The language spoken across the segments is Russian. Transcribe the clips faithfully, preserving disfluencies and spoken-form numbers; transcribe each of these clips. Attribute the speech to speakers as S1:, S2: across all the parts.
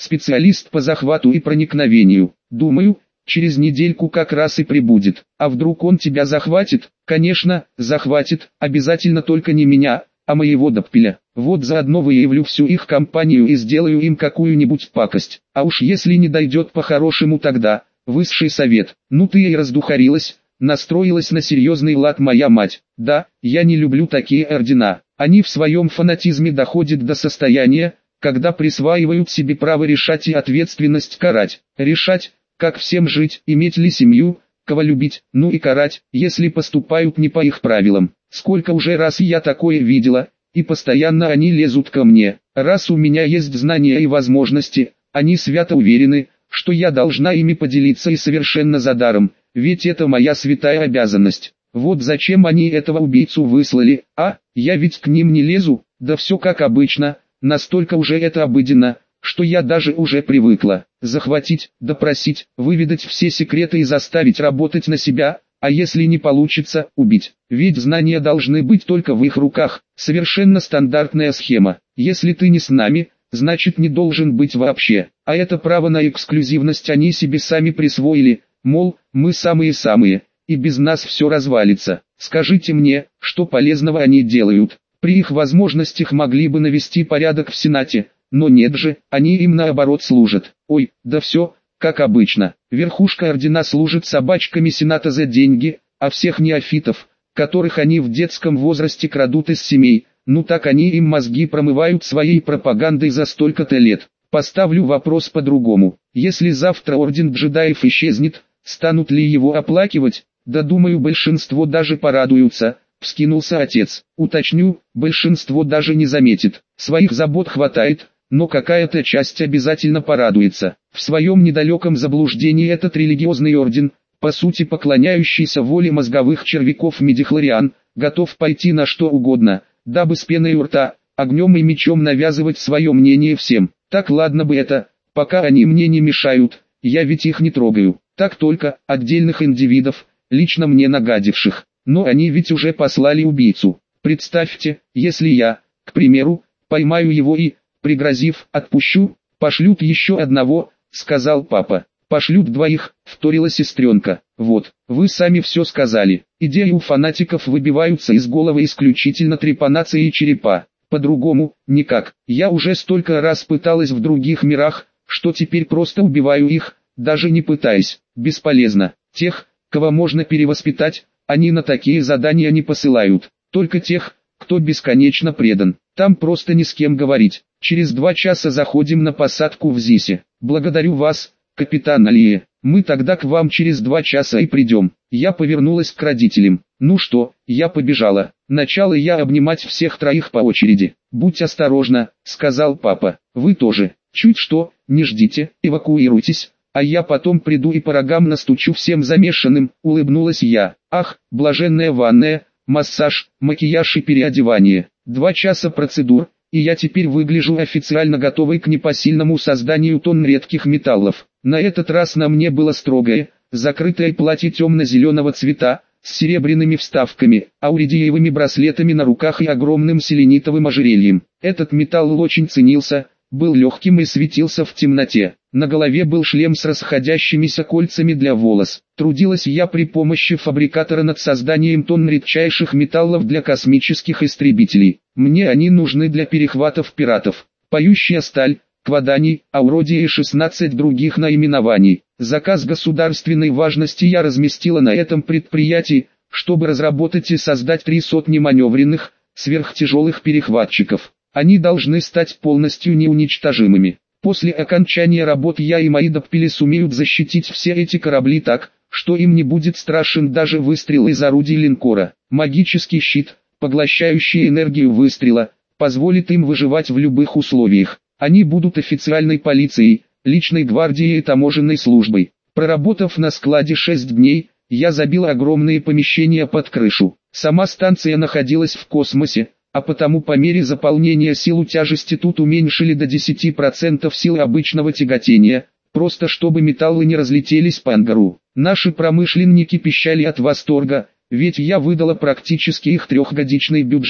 S1: специалист по захвату и проникновению. Думаю, через недельку как раз и прибудет. А вдруг он тебя захватит? Конечно, захватит, обязательно только не меня, а моего Доппеля. Вот заодно выявлю всю их компанию и сделаю им какую-нибудь пакость. А уж если не дойдет по-хорошему, тогда высший совет. Ну ты и раздухарилась, настроилась на серьезный лад моя мать. Да, я не люблю такие ордена. Они в своем фанатизме доходят до состояния, когда присваивают себе право решать и ответственность карать. Решать, как всем жить, иметь ли семью, кого любить, ну и карать, если поступают не по их правилам. Сколько уже раз я такое видела, и постоянно они лезут ко мне. Раз у меня есть знания и возможности, они свято уверены, что я должна ими поделиться и совершенно задаром, ведь это моя святая обязанность. Вот зачем они этого убийцу выслали, а? Я ведь к ним не лезу, да все как обычно, настолько уже это обыденно, что я даже уже привыкла. Захватить, допросить, выведать все секреты и заставить работать на себя, а если не получится, убить. Ведь знания должны быть только в их руках, совершенно стандартная схема. Если ты не с нами, значит не должен быть вообще. А это право на эксклюзивность они себе сами присвоили, мол, мы самые-самые, и без нас все развалится. Скажите мне, что полезного они делают? При их возможностях могли бы навести порядок в Сенате, но нет же, они им наоборот служат. Ой, да все, как обычно. Верхушка ордена служит собачками Сената за деньги, а всех неофитов, которых они в детском возрасте крадут из семей, ну так они им мозги промывают своей пропагандой за столько-то лет. Поставлю вопрос по-другому. Если завтра орден джедаев исчезнет, станут ли его оплакивать? Да думаю, большинство даже порадуются. Вскинулся отец. Уточню, большинство даже не заметит. Своих забот хватает, но какая-то часть обязательно порадуется. В своем недалеком заблуждении этот религиозный орден, по сути поклоняющийся воле мозговых червяков медихлориан, готов пойти на что угодно, дабы с пеной у рта, огнем и мечом навязывать свое мнение всем. Так ладно бы это, пока они мне не мешают, я ведь их не трогаю. Так только, отдельных индивидов, лично мне нагадивших. Но они ведь уже послали убийцу. Представьте, если я, к примеру, поймаю его и, пригрозив, отпущу, пошлют еще одного, сказал папа. Пошлют двоих, вторила сестренка. Вот, вы сами все сказали. Идеи у фанатиков выбиваются из головы исключительно трепанацией и черепа. По-другому, никак. Я уже столько раз пыталась в других мирах, что теперь просто убиваю их, даже не пытаясь. Бесполезно. Тех, кого можно перевоспитать, они на такие задания не посылают. Только тех, кто бесконечно предан. Там просто ни с кем говорить. Через два часа заходим на посадку в Зисе. Благодарю вас, капитан Алие. Мы тогда к вам через два часа и придем. Я повернулась к родителям. Ну что, я побежала. Начала я обнимать всех троих по очереди. Будь осторожна, сказал папа. Вы тоже. Чуть что, не ждите, эвакуируйтесь. А я потом приду и по рогам настучу всем замешанным, улыбнулась я. Ах, блаженная ванная, массаж, макияж и переодевание. Два часа процедур, и я теперь выгляжу официально готовой к непосильному созданию тонн редких металлов. На этот раз на мне было строгое, закрытое платье темно-зеленого цвета, с серебряными вставками, ауридиевыми браслетами на руках и огромным селенитовым ожерельем. Этот металл очень ценился, был легким и светился в темноте. На голове был шлем с расходящимися кольцами для волос. Трудилась я при помощи фабрикатора над созданием тонн редчайших металлов для космических истребителей. Мне они нужны для перехватов пиратов. Поющая сталь, кваданий, ауродия и шестнадцать других наименований. Заказ государственной важности я разместила на этом предприятии, чтобы разработать и создать три сотни маневренных, сверхтяжелых перехватчиков. Они должны стать полностью неуничтожимыми. После окончания работ я и мои Доппели сумеют защитить все эти корабли так, что им не будет страшен даже выстрел из орудий линкора. Магический щит, поглощающий энергию выстрела, позволит им выживать в любых условиях. Они будут официальной полицией, личной гвардией и таможенной службой. Проработав на складе шесть дней, я забил огромные помещения под крышу. Сама станция находилась в космосе, а потому по мере заполнения силу тяжести тут уменьшили до десяти процентов силы обычного тяготения, просто чтобы металлы не разлетелись по ангару. Наши промышленники пищали от восторга, ведь я выдала практически их трехгодичный бюджет.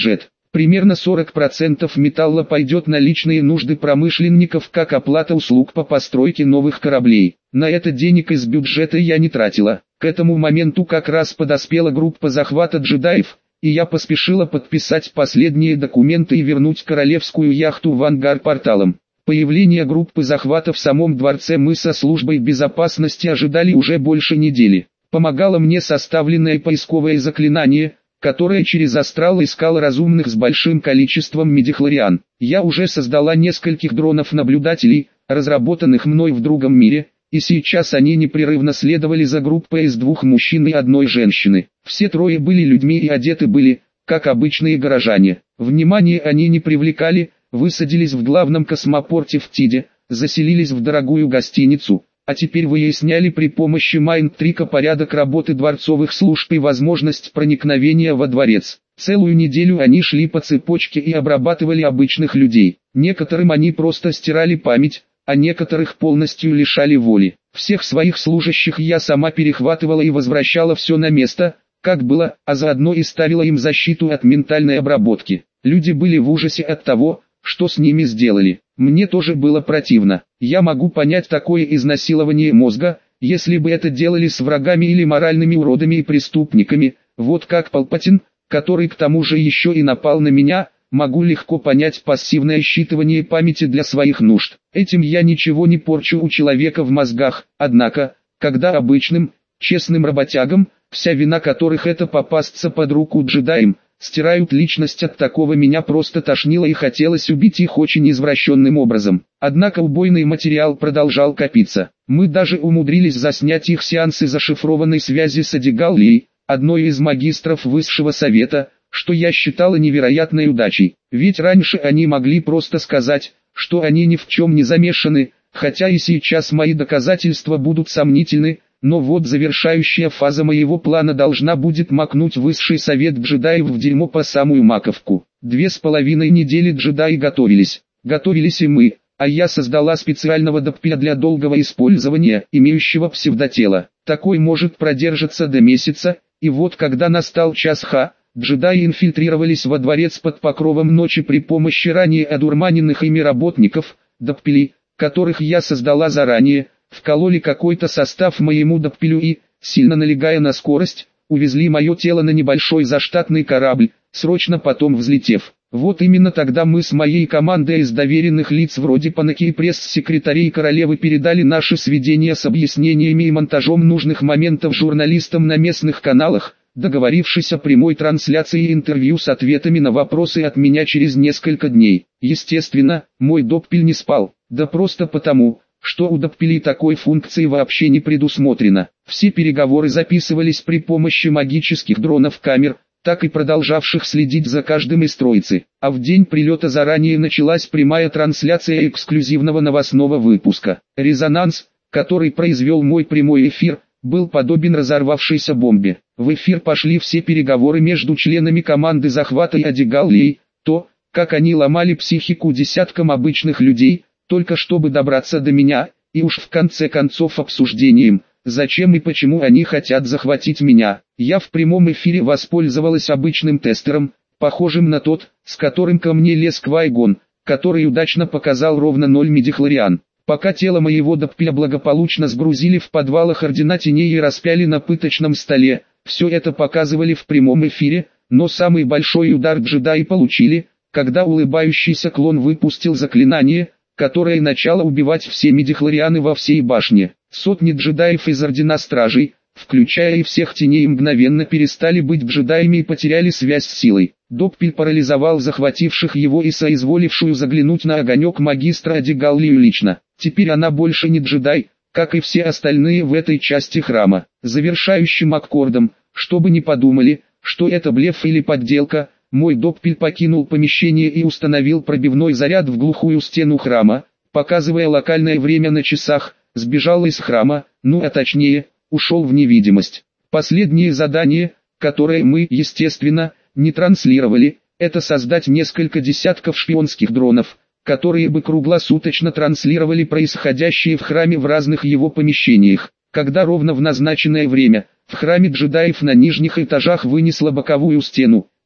S1: Примерно сорок процентов металла пойдет на личные нужды промышленников как оплата услуг по постройке новых кораблей. На это денег из бюджета я не тратила. К этому моменту как раз подоспела группа захвата джедаев, и я поспешила подписать последние документы и вернуть королевскую яхту в ангар порталом. Появление группы захвата в самом дворце мы со службой безопасности ожидали уже больше недели. Помогало мне составленное поисковое заклинание, которое через астрал искало разумных с большим количеством midichlorian. Я уже создала нескольких дронов-наблюдателей, разработанных мной в другом мире, и сейчас они непрерывно следовали за группой из двух мужчин и одной женщины. Все трое были людьми и одеты были, как обычные горожане. Внимание они не привлекали, высадились в главном космопорте в Тиде, заселились в дорогую гостиницу, а теперь выясняли при помощи майнд-трика порядок работы дворцовых служб и возможность проникновения во дворец. Целую неделю они шли по цепочке и обрабатывали обычных людей. Некоторым они просто стирали память, а некоторых полностью лишали воли. Всех своих служащих я сама перехватывала и возвращала все на место, как было, а заодно и ставила им защиту от ментальной обработки. Люди были в ужасе от того, что с ними сделали. Мне тоже было противно. Я могу понять такое изнасилование мозга, если бы это делали с врагами или моральными уродами и преступниками, вот как Палпатин, который к тому же еще и напал на меня. Могу легко понять пассивное считывание памяти для своих нужд. Этим я ничего не порчу у человека в мозгах, однако, когда обычным, честным работягам, вся вина которых это попасться под руку джедаям, стирают личность, от такого меня просто тошнило и хотелось убить их очень извращенным образом. Однако убойный материал продолжал копиться. Мы даже умудрились заснять их сеансы зашифрованной связи с Адигаллией, одной из магистров высшего совета, что я считала невероятной удачей. Ведь раньше они могли просто сказать, что они ни в чем не замешаны, хотя и сейчас мои доказательства будут сомнительны, но вот завершающая фаза моего плана должна будет макнуть высший совет джедаев в дерьмо по самую маковку. Две с половиной недели джедаи готовились. Готовились и мы, а я создала специального доппеля для долгого использования, имеющего псевдотело. Такой может продержаться до месяца, и вот когда настал час Х, джедаи инфильтрировались во дворец под покровом ночи при помощи ранее одурманенных ими работников, доппелей, которых я создала заранее, вкололи какой-то состав моему доппелю и, сильно налегая на скорость, увезли мое тело на небольшой заштатный корабль, срочно потом взлетев. Вот именно тогда мы с моей командой из доверенных лиц вроде Панаки и пресс-секретарей королевы передали наши сведения с объяснениями и монтажом нужных моментов журналистам на местных каналах, договорившись о прямой трансляции интервью с ответами на вопросы от меня через несколько дней. Естественно, мой доппель не спал, да просто потому, что у доппелей такой функции вообще не предусмотрено. Все переговоры записывались при помощи магических дронов-камер, так и продолжавших следить за каждым из троицы. А в день прилета заранее началась прямая трансляция эксклюзивного новостного выпуска. Резонанс, который произвел мой прямой эфир, был подобен разорвавшейся бомбе. В эфир пошли все переговоры между членами команды захвата и Адигаллией, то, как они ломали психику десяткам обычных людей, только чтобы добраться до меня, и уж в конце концов обсуждением, зачем и почему они хотят захватить меня. Я в прямом эфире воспользовалась обычным тестером, похожим на тот, с которым ко мне лез Квай-Гон, который удачно показал ровно ноль midichlorian. Пока тело моего доппеля благополучно сгрузили в подвалах Ордена Теней и распяли на пыточном столе, все это показывали в прямом эфире, но самый большой удар джедаи получили, когда улыбающийся клон выпустил заклинание, которое начало убивать все midichloriаны во всей башне. Сотни джедаев из Ордена Стражей, включая и всех теней, мгновенно перестали быть джедаями и потеряли связь с силой. Доппель парализовал захвативших его и соизволившую заглянуть на огонек магистра Адигаллию лично. Теперь она больше не джедай, как и все остальные в этой части храма. Завершающим аккордом, чтобы не подумали, что это блеф или подделка, мой доппель покинул помещение и установил пробивной заряд в глухую стену храма, показывая локальное время на часах, сбежал из храма, ну а точнее, ушел в невидимость. Последнее задание, которое мы, естественно, не транслировали, это создать несколько десятков шпионских дронов, которые бы круглосуточно транслировали происходящее в храме в разных его помещениях. Когда ровно в назначенное время, в храме джедаев на нижних этажах вынесло боковую стену,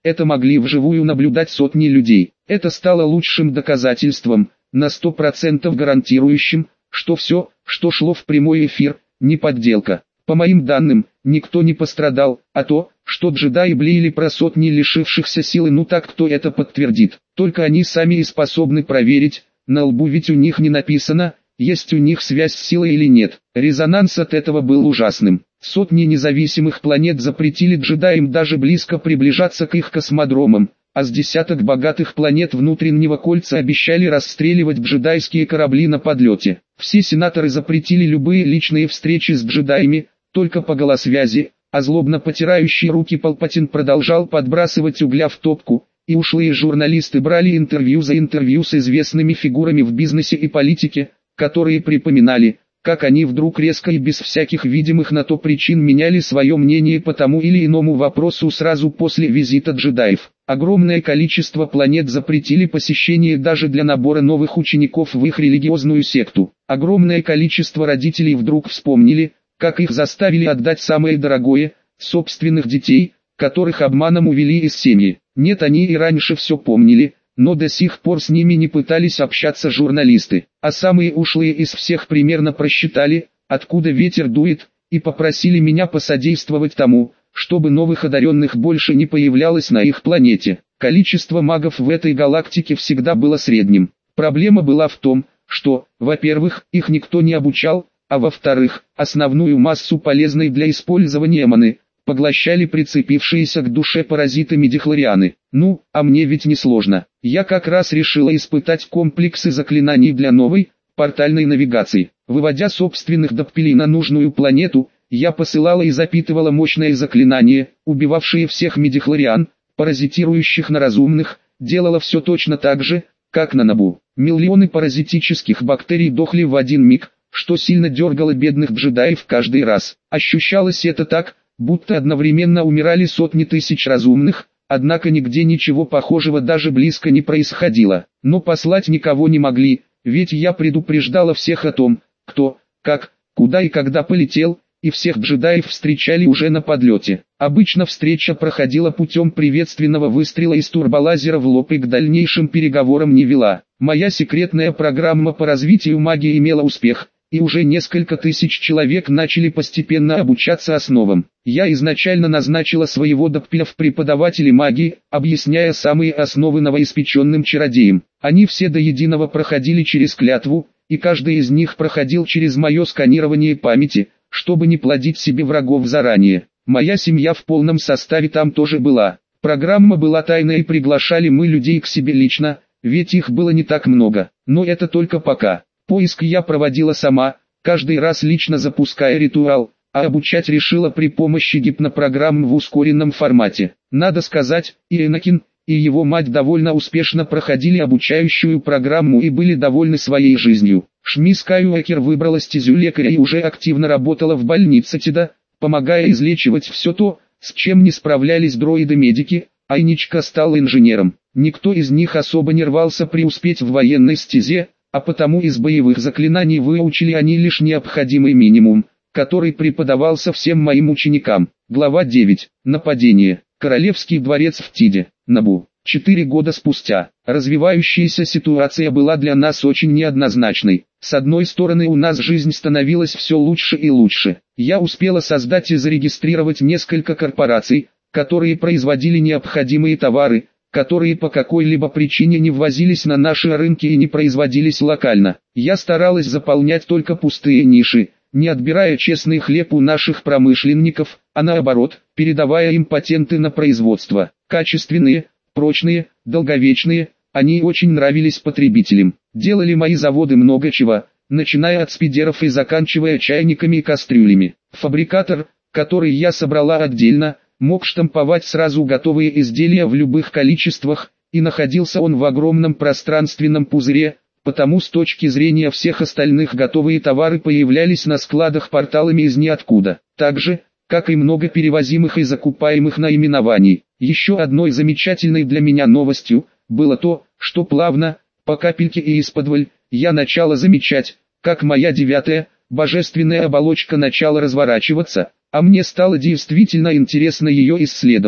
S1: это могли вживую наблюдать сотни людей. Это стало лучшим доказательством, на сто процентов гарантирующим, что все, что шло в прямой эфир, не подделка. По моим данным, никто не пострадал, а то, что джедаи блеяли про сотни лишившихся силы, ну так кто это подтвердит? Только они сами и способны проверить, на лбу ведь у них не написано, есть у них связь с силой или нет. Резонанс от этого был ужасным. Сотни независимых планет запретили джедаям даже близко приближаться к их космодромам, а с десяток богатых планет внутреннего кольца обещали расстреливать джедайские корабли на подлете. Все сенаторы запретили любые личные встречи с джедаями, только по голосвязи, а злобно потирающий руки Палпатин продолжал подбрасывать угля в топку, и ушлые журналисты брали интервью за интервью с известными фигурами в бизнесе и политике, которые припоминали, как они вдруг резко и без всяких видимых на то причин меняли свое мнение по тому или иному вопросу сразу после визита джедаев. Огромное количество планет запретили посещение даже для набора новых учеников в их религиозную секту. Огромное количество родителей вдруг вспомнили, как их заставили отдать самое дорогое, собственных детей, которых обманом увели из семьи. Нет, они и раньше все помнили, но до сих пор с ними не пытались общаться журналисты, а самые ушлые из всех примерно просчитали, откуда ветер дует, и попросили меня посодействовать тому, чтобы новых одаренных больше не появлялось на их планете. Количество магов в этой галактике всегда было средним. Проблема была в том, что, во-первых, их никто не обучал, а во-вторых, основную массу полезной для использования маны поглощали прицепившиеся к душе паразиты мидихлорианы. Ну, а мне ведь не сложно. Я как раз решила испытать комплексы заклинаний для новой, портальной навигации. Выводя собственных доппелей на нужную планету, я посылала и запитывала мощное заклинание, убивавшие всех мидихлориан, паразитирующих на разумных, делала все точно так же, как на Набу. Миллионы паразитических бактерий дохли в один миг, что сильно дергало бедных джедаев каждый раз. Ощущалось это так, будто одновременно умирали сотни тысяч разумных, однако нигде ничего похожего даже близко не происходило. Но послать никого не могли, ведь я предупреждала всех о том, кто, как, куда и когда полетел, и всех джедаев встречали уже на подлете. Обычно встреча проходила путем приветственного выстрела из турболазера в лоб и к дальнейшим переговорам не вела. Моя секретная программа по развитию магии имела успех, и уже несколько тысяч человек начали постепенно обучаться основам. Я изначально назначила своего доппеля в преподаватели магии, объясняя самые основы новоиспеченным чародеям. Они все до единого проходили через клятву, и каждый из них проходил через мое сканирование памяти, чтобы не плодить себе врагов заранее. Моя семья в полном составе там тоже была. Программа была тайной и приглашали мы людей к себе лично, ведь их было не так много. Но это только пока. Поиск я проводила сама, каждый раз лично запуская ритуал, а обучать решила при помощи гипнопрограмм в ускоренном формате. Надо сказать, и Энакин, и его мать довольно успешно проходили обучающую программу и были довольны своей жизнью. Шми Скайуокер выбрала стезю лекаря и уже активно работала в больнице Теда, помогая излечивать все то, с чем не справлялись дроиды-медики, а Иничка стала инженером. Никто из них особо не рвался преуспеть в военной стезе, а потому из боевых заклинаний выучили они лишь необходимый минимум, который преподавался всем моим ученикам. Глава девять. Нападение. Королевский дворец в Тиде, Набу. Четыре года спустя. Развивающаяся ситуация была для нас очень неоднозначной. С одной стороны, у нас жизнь становилась все лучше и лучше. Я успела создать и зарегистрировать несколько корпораций, которые производили необходимые товары, которые по какой-либо причине не ввозились на наши рынки и не производились локально. Я старалась заполнять только пустые ниши, не отбирая честный хлеб у наших промышленников, а наоборот, передавая им патенты на производство. Качественные, прочные, долговечные, они очень нравились потребителям. Делали мои заводы много чего, начиная от спидеров и заканчивая чайниками и кастрюлями. Фабрикатор, который я собрала отдельно, мог штамповать сразу готовые изделия в любых количествах, и находился он в огромном пространственном пузыре, потому с точки зрения всех остальных готовые товары появлялись на складах порталами из ниоткуда, так же, как и много перевозимых и закупаемых наименований. Еще одной замечательной для меня новостью было то, что плавно, по капельке и исподволь, я начала замечать, как моя девятая, божественная оболочка начала разворачиваться, а мне стало действительно интересно ее исследовать.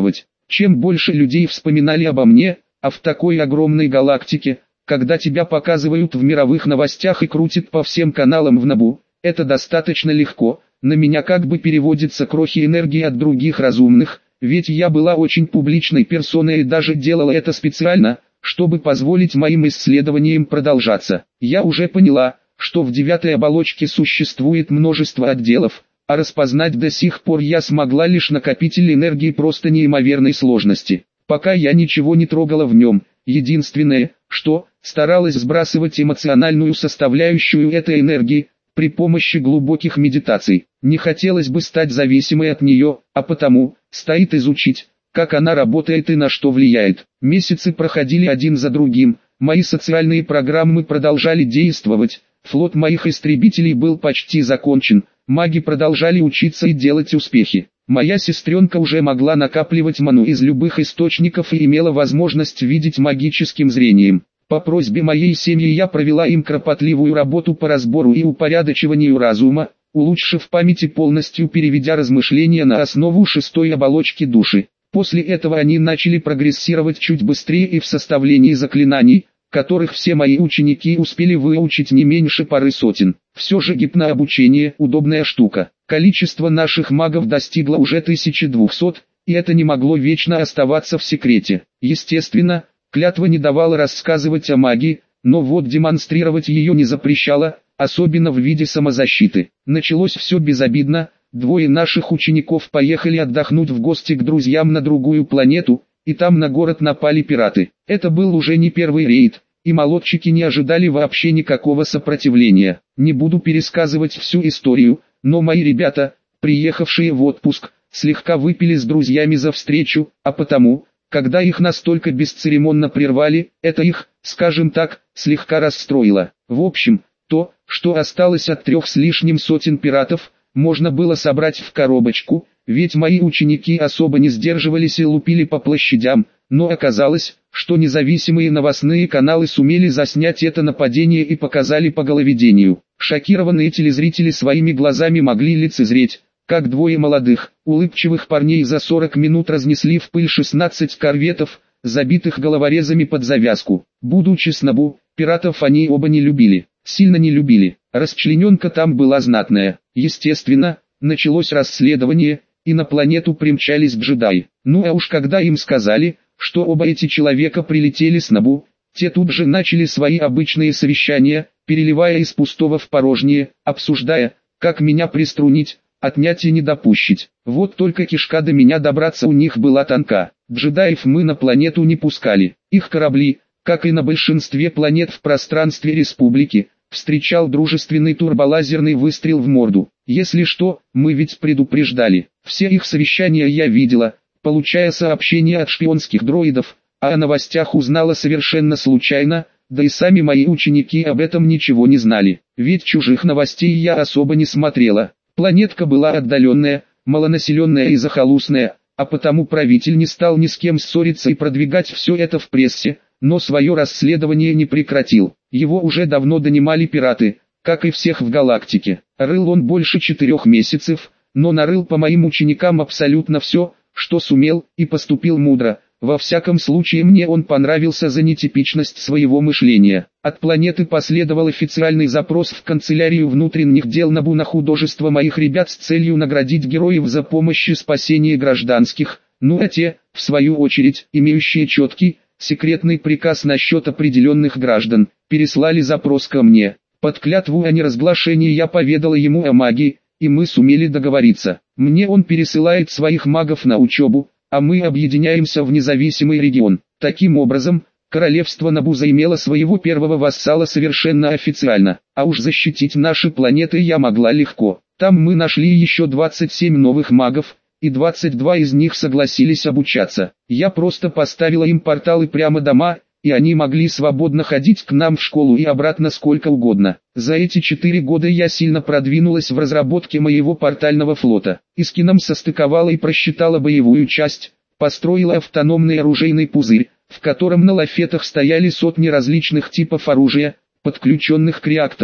S1: Чем больше людей вспоминали обо мне, а в такой огромной галактике, когда тебя показывают в мировых новостях и крутят по всем каналам в Набу, это достаточно легко, на меня как бы переводятся крохи энергии от других разумных, ведь я была очень публичной персоной и даже делала это специально, чтобы позволить моим исследованиям продолжаться. Я уже поняла, что в девятой оболочке существует множество отделов, а распознать до сих пор я смогла лишь накопитель энергии просто неимоверной сложности. Пока я ничего не трогала в нем, единственное, что, старалась сбрасывать эмоциональную составляющую этой энергии, при помощи глубоких медитаций. Не хотелось бы стать зависимой от нее, а потому, стоит изучить, как она работает и на что влияет. Месяцы проходили один за другим, мои социальные программы продолжали действовать, флот моих истребителей был почти закончен, маги продолжали учиться и делать успехи. Моя сестренка уже могла накапливать ману из любых источников и имела возможность видеть магическим зрением. По просьбе моей семьи я провела им кропотливую работу по разбору и упорядочиванию разума, улучшив память и полностью переведя размышления на основу шестой оболочки души. После этого они начали прогрессировать чуть быстрее и в составлении заклинаний, которых все мои ученики успели выучить не меньше пары сотен. Все же гипнообучение – удобная штука. Количество наших магов достигло уже тысячи двухсот, и это не могло вечно оставаться в секрете. Естественно, клятва не давала рассказывать о магии, но вот демонстрировать ее не запрещала, особенно в виде самозащиты. Началось все безобидно, двое наших учеников поехали отдохнуть в гости к друзьям на другую планету, и там на город напали пираты. Это был уже не первый рейд, и молодчики не ожидали вообще никакого сопротивления. Не буду пересказывать всю историю, но мои ребята, приехавшие в отпуск, слегка выпили с друзьями за встречу, а потому, когда их настолько бесцеремонно прервали, это их, скажем так, слегка расстроило. В общем, то, что осталось от трех с лишним сотен пиратов, можно было собрать в коробочку, ведь мои ученики особо не сдерживались и лупили по площадям, но оказалось, что независимые новостные каналы сумели заснять это нападение и показали по головедению. Шокированные телезрители своими глазами могли лицезреть, как двое молодых, улыбчивых парней за сорок минут разнесли в пыль шестнадцать корветов, забитых головорезами под завязку. Будучи с Набу, пиратов они оба не любили, сильно не любили. Расчлененка там была знатная. Естественно, началось расследование, и на планету примчались джедаи. Ну а уж когда им сказали, что оба эти человека прилетели с Набу, те тут же начали свои обычные совещания, переливая из пустого в порожнее, обсуждая, как меня приструнить, отнять и не допущить. Вот только кишка до меня добраться у них была тонка. Джедаев мы на планету не пускали. Их корабли, как и на большинстве планет в пространстве республики, встречал дружественный турболазерный выстрел в морду. Если что, мы ведь предупреждали. Все их совещания я видела, получая сообщения от шпионских дроидов, а о новостях узнала совершенно случайно, да и сами мои ученики об этом ничего не знали. Ведь чужих новостей я особо не смотрела. Планетка была отдаленная, малонаселенная и захолустная, а потому правитель не стал ни с кем ссориться и продвигать все это в прессе, но свое расследование не прекратил. Его уже давно донимали пираты, как и всех в галактике. Рыл он больше четырех месяцев, но нарыл по моим ученикам абсолютно все, что сумел, и поступил мудро. Во всяком случае мне он понравился за нетипичность своего мышления. От планеты последовал официальный запрос в канцелярию внутренних дел Набу на художество моих ребят с целью наградить героев за помощь и спасение гражданских, ну а те, в свою очередь, имеющие четкий, секретный приказ насчет определенных граждан, переслали запрос ко мне. Под клятву о неразглашении я поведала ему о магии, и мы сумели договориться. Мне он пересылает своих магов на учебу, а мы объединяемся в независимый регион. Таким образом, королевство Набу заимело своего первого вассала совершенно официально, а уж защитить наши планеты я могла легко. Там мы нашли еще двадцать семь новых магов, и двадцать два из них согласились обучаться. Я просто поставила им порталы прямо дома, и они могли свободно ходить к нам в школу и обратно сколько угодно. За эти четыре года я сильно продвинулась в разработке моего портального флота. Искином состыковала и просчитала боевую часть, построила автономный оружейный пузырь, в котором на лафетах стояли сотни различных типов оружия, подключенных к реакторам.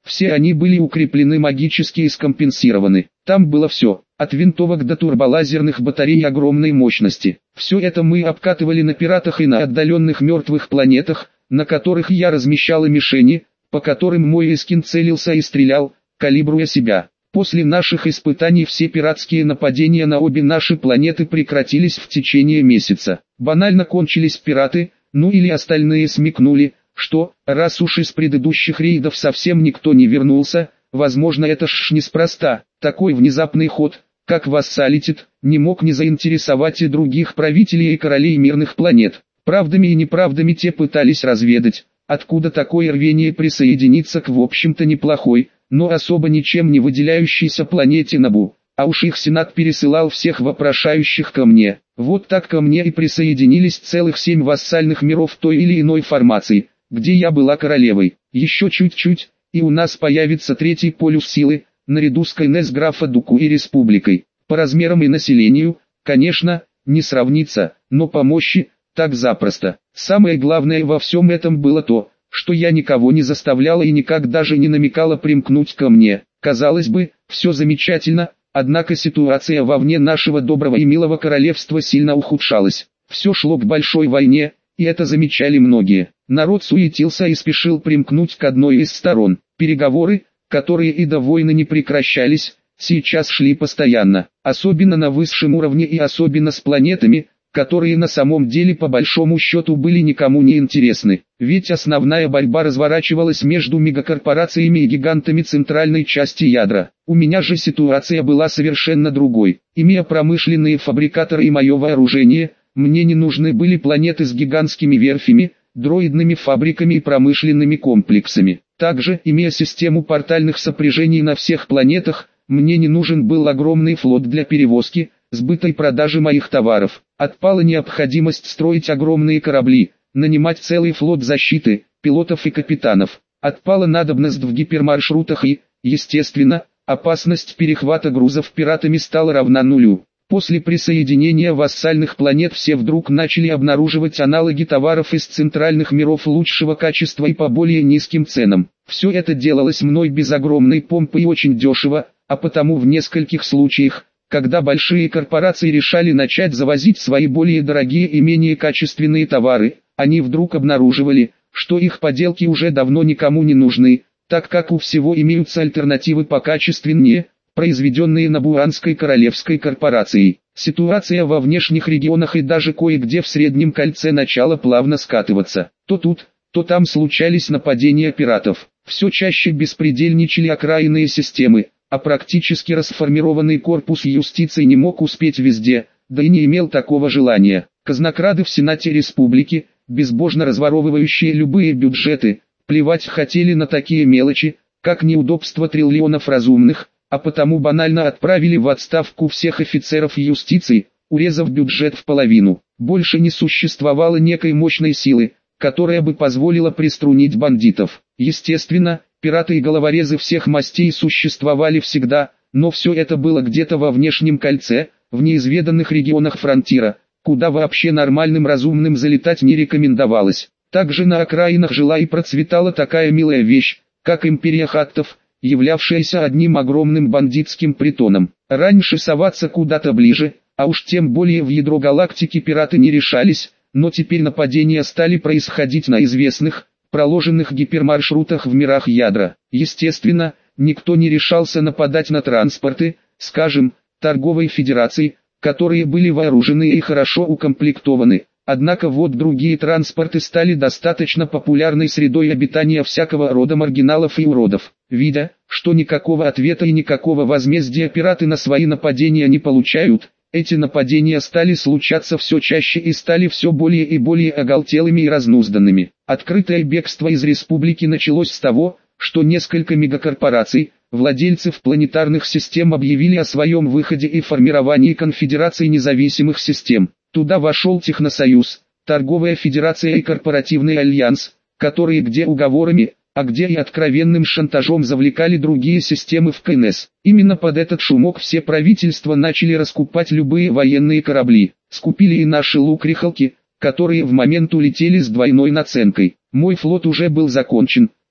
S1: Все они были укреплены магически и скомпенсированы. Там было все, от винтовок до турболазерных батарей огромной мощности. Все это мы обкатывали на пиратах и на отдаленных мертвых планетах, на которых я размещала мишени, по которым мой эскин целился и стрелял, калибруя себя. После наших испытаний все пиратские нападения на обе наши планеты прекратились в течение месяца. Банально кончились пираты, ну или остальные смекнули, что, раз уж из предыдущих рейдов совсем никто не вернулся, возможно это ж неспроста. Такой внезапный ход, как вассалитет, не мог не заинтересовать и других правителей и королей мирных планет. Правдами и неправдами те пытались разведать, откуда такое рвение присоединиться к в общем-то неплохой, но особо ничем не выделяющейся планете Набу. А уж их сенат пересылал всех вопрошающих ко мне. Вот так ко мне и присоединились целых семь вассальных миров той или иной формации, где я была королевой. Еще чуть-чуть, и у нас появится третий полюс силы, наряду с Кайнес графа Дуку и республикой. По размерам и населению, конечно, не сравнится, но по мощи, так запросто. Самое главное во всем этом было то, что я никого не заставляла и никак даже не намекала примкнуть ко мне. Казалось бы, все замечательно, однако ситуация вовне нашего доброго и милого королевства сильно ухудшалась. Все шло к большой войне, и это замечали многие. Народ суетился и спешил примкнуть к одной из сторон. Переговоры, которые и до войны не прекращались, сейчас шли постоянно, особенно на высшем уровне и особенно с планетами, которые на самом деле по большому счету были никому не интересны. Ведь основная борьба разворачивалась между мегакорпорациями и гигантами центральной части ядра. У меня же ситуация была совершенно другой. Имея промышленные фабрикаторы и мое вооружение, мне не нужны были планеты с гигантскими верфями, дроидными фабриками и промышленными комплексами. Также, имея систему портальных сопряжений на всех планетах, мне не нужен был огромный флот для перевозки, сбыта и продажи моих товаров. Отпала необходимость строить огромные корабли, нанимать целый флот защиты, пилотов и капитанов. Отпала надобность в гипермаршрутах и, естественно, опасность перехвата грузов пиратами стала равна нулю. После присоединения вассальных планет все вдруг начали обнаруживать аналоги товаров из центральных миров лучшего качества и по более низким ценам. Все это делалось мной без огромной помпы и очень дешево, а потому в нескольких случаях, когда большие корпорации решали начать завозить свои более дорогие и менее качественные товары, они вдруг обнаруживали, что их поделки уже давно никому не нужны, так как у всего имеются альтернативы покачественнее, произведенные Набуанской королевской корпорацией. Ситуация во внешних регионах и даже кое-где в среднем кольце начала плавно скатываться. То тут, то там случались нападения пиратов. Все чаще беспредельничали окраинные системы, а практически расформированный корпус юстиции не мог успеть везде, да и не имел такого желания. Казнокрады в Сенате Республики, безбожно разворовывающие любые бюджеты, плевать хотели на такие мелочи, как неудобство триллионов разумных, а потому банально отправили в отставку всех офицеров юстиции, урезав бюджет в половину. Больше не существовало некой мощной силы, которая бы позволила приструнить бандитов. Естественно, пираты и головорезы всех мастей существовали всегда, но все это было где-то во внешнем кольце, в неизведанных регионах фронтира, куда вообще нормальным разумным залетать не рекомендовалось. Также на окраинах жила и процветала такая милая вещь, как империя хаттов, являвшаяся одним огромным бандитским притоном. Раньше соваться куда-то ближе, а уж тем более в ядро галактики пираты не решались, но теперь нападения стали происходить на известных, проложенных гипермаршрутах в мирах ядра. Естественно, никто не решался нападать на транспорты, скажем, торговой федерации, которые были вооружены и хорошо укомплектованы. Однако вот другие транспорты стали достаточно популярной средой обитания всякого рода маргиналов и уродов. Видя, что никакого ответа и никакого возмездия пираты на свои нападения не получают, эти нападения стали случаться все чаще и стали все более и более оголтелыми и разнузданными. Открытое бегство из республики началось с того, что несколько мегакорпораций, владельцев планетарных систем объявили о своем выходе и формировании конфедерации независимых систем. Туда вошел Техносоюз, Торговая Федерация и Корпоративный Альянс, которые где уговорами, а где и откровенным шантажом завлекали другие системы в КНС. Именно под этот шумок все правительства начали раскупать любые военные корабли. Скупили и наши лукрихалки, которые в момент улетели с двойной наценкой. Мой флот уже был закончен,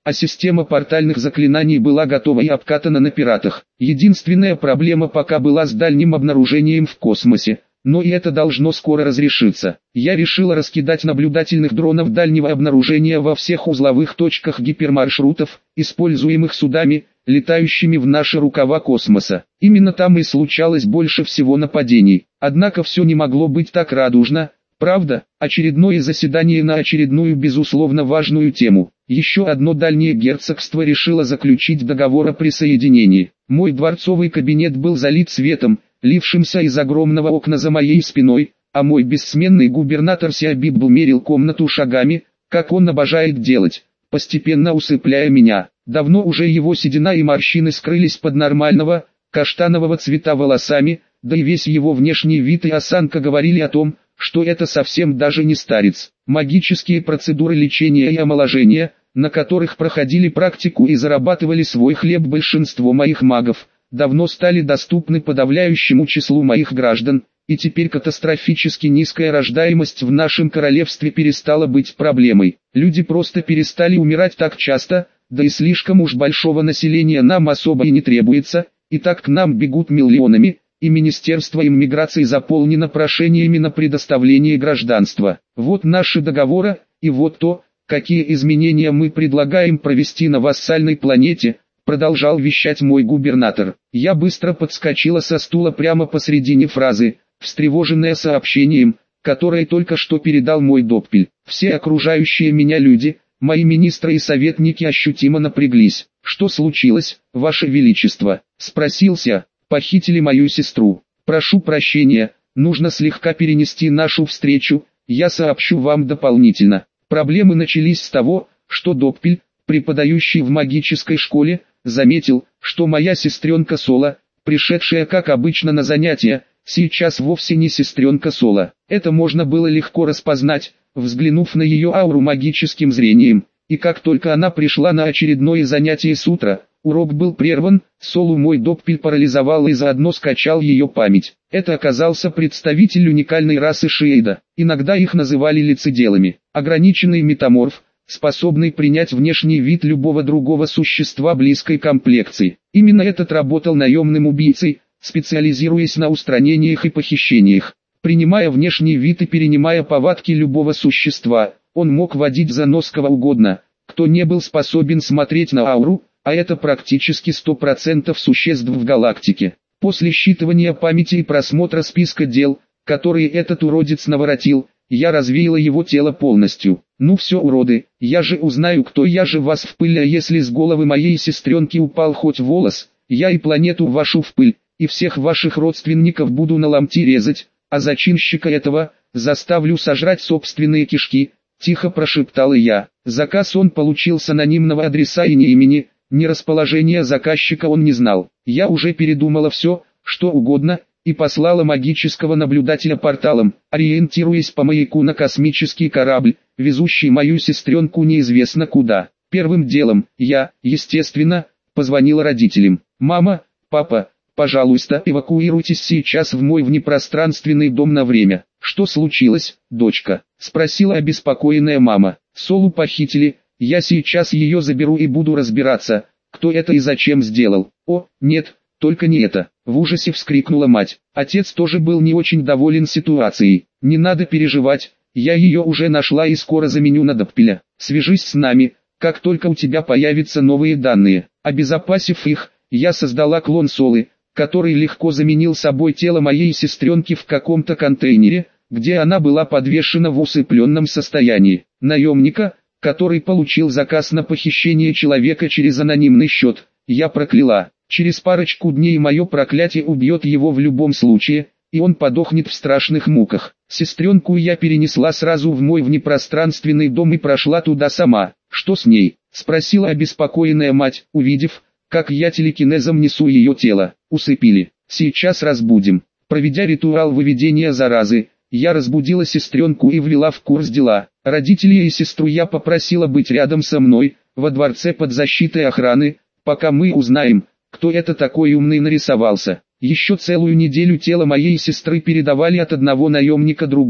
S1: а система портальных заклинаний была готова и обкатана на пиратах. Единственная проблема пока была с дальним обнаружением в космосе, но и это должно скоро разрешиться. Я решила раскидать наблюдательных дронов дальнего обнаружения во всех узловых точках гипермаршрутов, используемых судами, летающими в наши рукава космоса. Именно там и случалось больше всего нападений. Однако все не могло быть так радужно, правда? Очередное заседание на очередную безусловно важную тему. Еще одно дальнее герцогство решило заключить договор о присоединении. Мой дворцовый кабинет был залит светом, лившимся из огромного окна за моей спиной, а мой бессменный губернатор Сиабибл мерил комнату шагами, как он обожает делать, постепенно усыпляя меня. Давно уже его седина и морщины скрылись под нормального, каштанового цвета волосами, да и весь его внешний вид и осанка говорили о том, что это совсем даже не старец. Магические процедуры лечения и омоложения, на которых проходили практику и зарабатывали свой хлеб большинство моих магов, давно стали доступны подавляющему числу моих граждан, и теперь катастрофически низкая рождаемость в нашем королевстве перестала быть проблемой. Люди просто перестали умирать так часто, да и слишком уж большого населения нам особо и не требуется, и так к нам бегут миллионами, и Министерство иммиграции заполнено прошениями на предоставление гражданства. Вот наши договоры, и вот то, какие изменения мы предлагаем провести на вассальной планете, продолжал вещать мой губернатор. Я быстро подскочила со стула прямо посредине фразы, встревоженная сообщением, которое только что передал мой доппель. Все окружающие меня люди, мои министры и советники ощутимо напряглись. «Что случилось, Ваше Величество?» – спросился. «Похитили мою сестру. Прошу прощения, нужно слегка перенести нашу встречу, я сообщу вам дополнительно». Проблемы начались с того, что доппель, преподающий в магической школе, заметил, что моя сестренка Сола, пришедшая как обычно на занятия, сейчас вовсе не сестренка Сола. Это можно было легко распознать, взглянув на ее ауру магическим зрением, и как только она пришла на очередное занятие с утра, урок был прерван, Солу мой доппель парализовал и заодно скачал ее память. Это оказался представитель уникальной расы Шейда, иногда их называли лицеделами, ограниченный метаморф, способный принять внешний вид любого другого существа близкой комплекции. Именно этот работал наемным убийцей, специализируясь на устранениях и похищениях. Принимая внешний вид и перенимая повадки любого существа, он мог водить за нос кого угодно, кто не был способен смотреть на ауру, а это практически сто процентов существ в галактике. После считывания памяти и просмотра списка дел, которые этот уродец наворотил, я развеяла его тело полностью. Ну все, уроды, я же узнаю, кто я же вас в пыль, а если с головы моей сестренки упал хоть волос, я и планету вашу в пыль, и всех ваших родственников буду на ломти резать, а зачинщика этого, заставлю сожрать собственные кишки, тихо прошептала я. Заказ он получил с анонимного адреса и ни имени, ни расположения заказчика он не знал. Я уже передумала все, что угодно, и послала магического наблюдателя порталом, ориентируясь по маяку на космический корабль, везущий мою сестренку неизвестно куда. Первым делом, я, естественно, позвонила родителям. «Мама, папа, пожалуйста, эвакуируйтесь сейчас в мой внепространственный дом на время». «Что случилось, дочка?» – спросила обеспокоенная мама. «Солу похитили, я сейчас ее заберу и буду разбираться, кто это и зачем сделал». «О, нет, только не это!» – в ужасе вскрикнула мать. Отец тоже был не очень доволен ситуацией. «Не надо переживать, я ее уже нашла и скоро заменю на доппеля. Свяжись с нами, как только у тебя появятся новые данные». Обезопасив их, я создала клон Солы, который легко заменил собой тело моей сестренки в каком-то контейнере, где она была подвешена в усыпленном состоянии. Наемника, который получил заказ на похищение человека через анонимный счет, я прокляла. Через парочку дней мое проклятие убьет его в любом случае, и он подохнет в страшных муках. Сестренку я перенесла сразу в мой внепространственный дом и прошла туда сама. «Что с ней?» – спросила обеспокоенная мать, увидев, как я телекинезом несу ее тело. «Усыпили. Сейчас разбудим». Проведя ритуал выведения заразы, я разбудила сестренку и ввела в курс дела. Родителей и сестру я попросила быть рядом со мной, во дворце под защитой охраны, пока мы узнаем, кто это такой умный нарисовался. Еще целую неделю тело моей сестры передавали от одного наемника другому.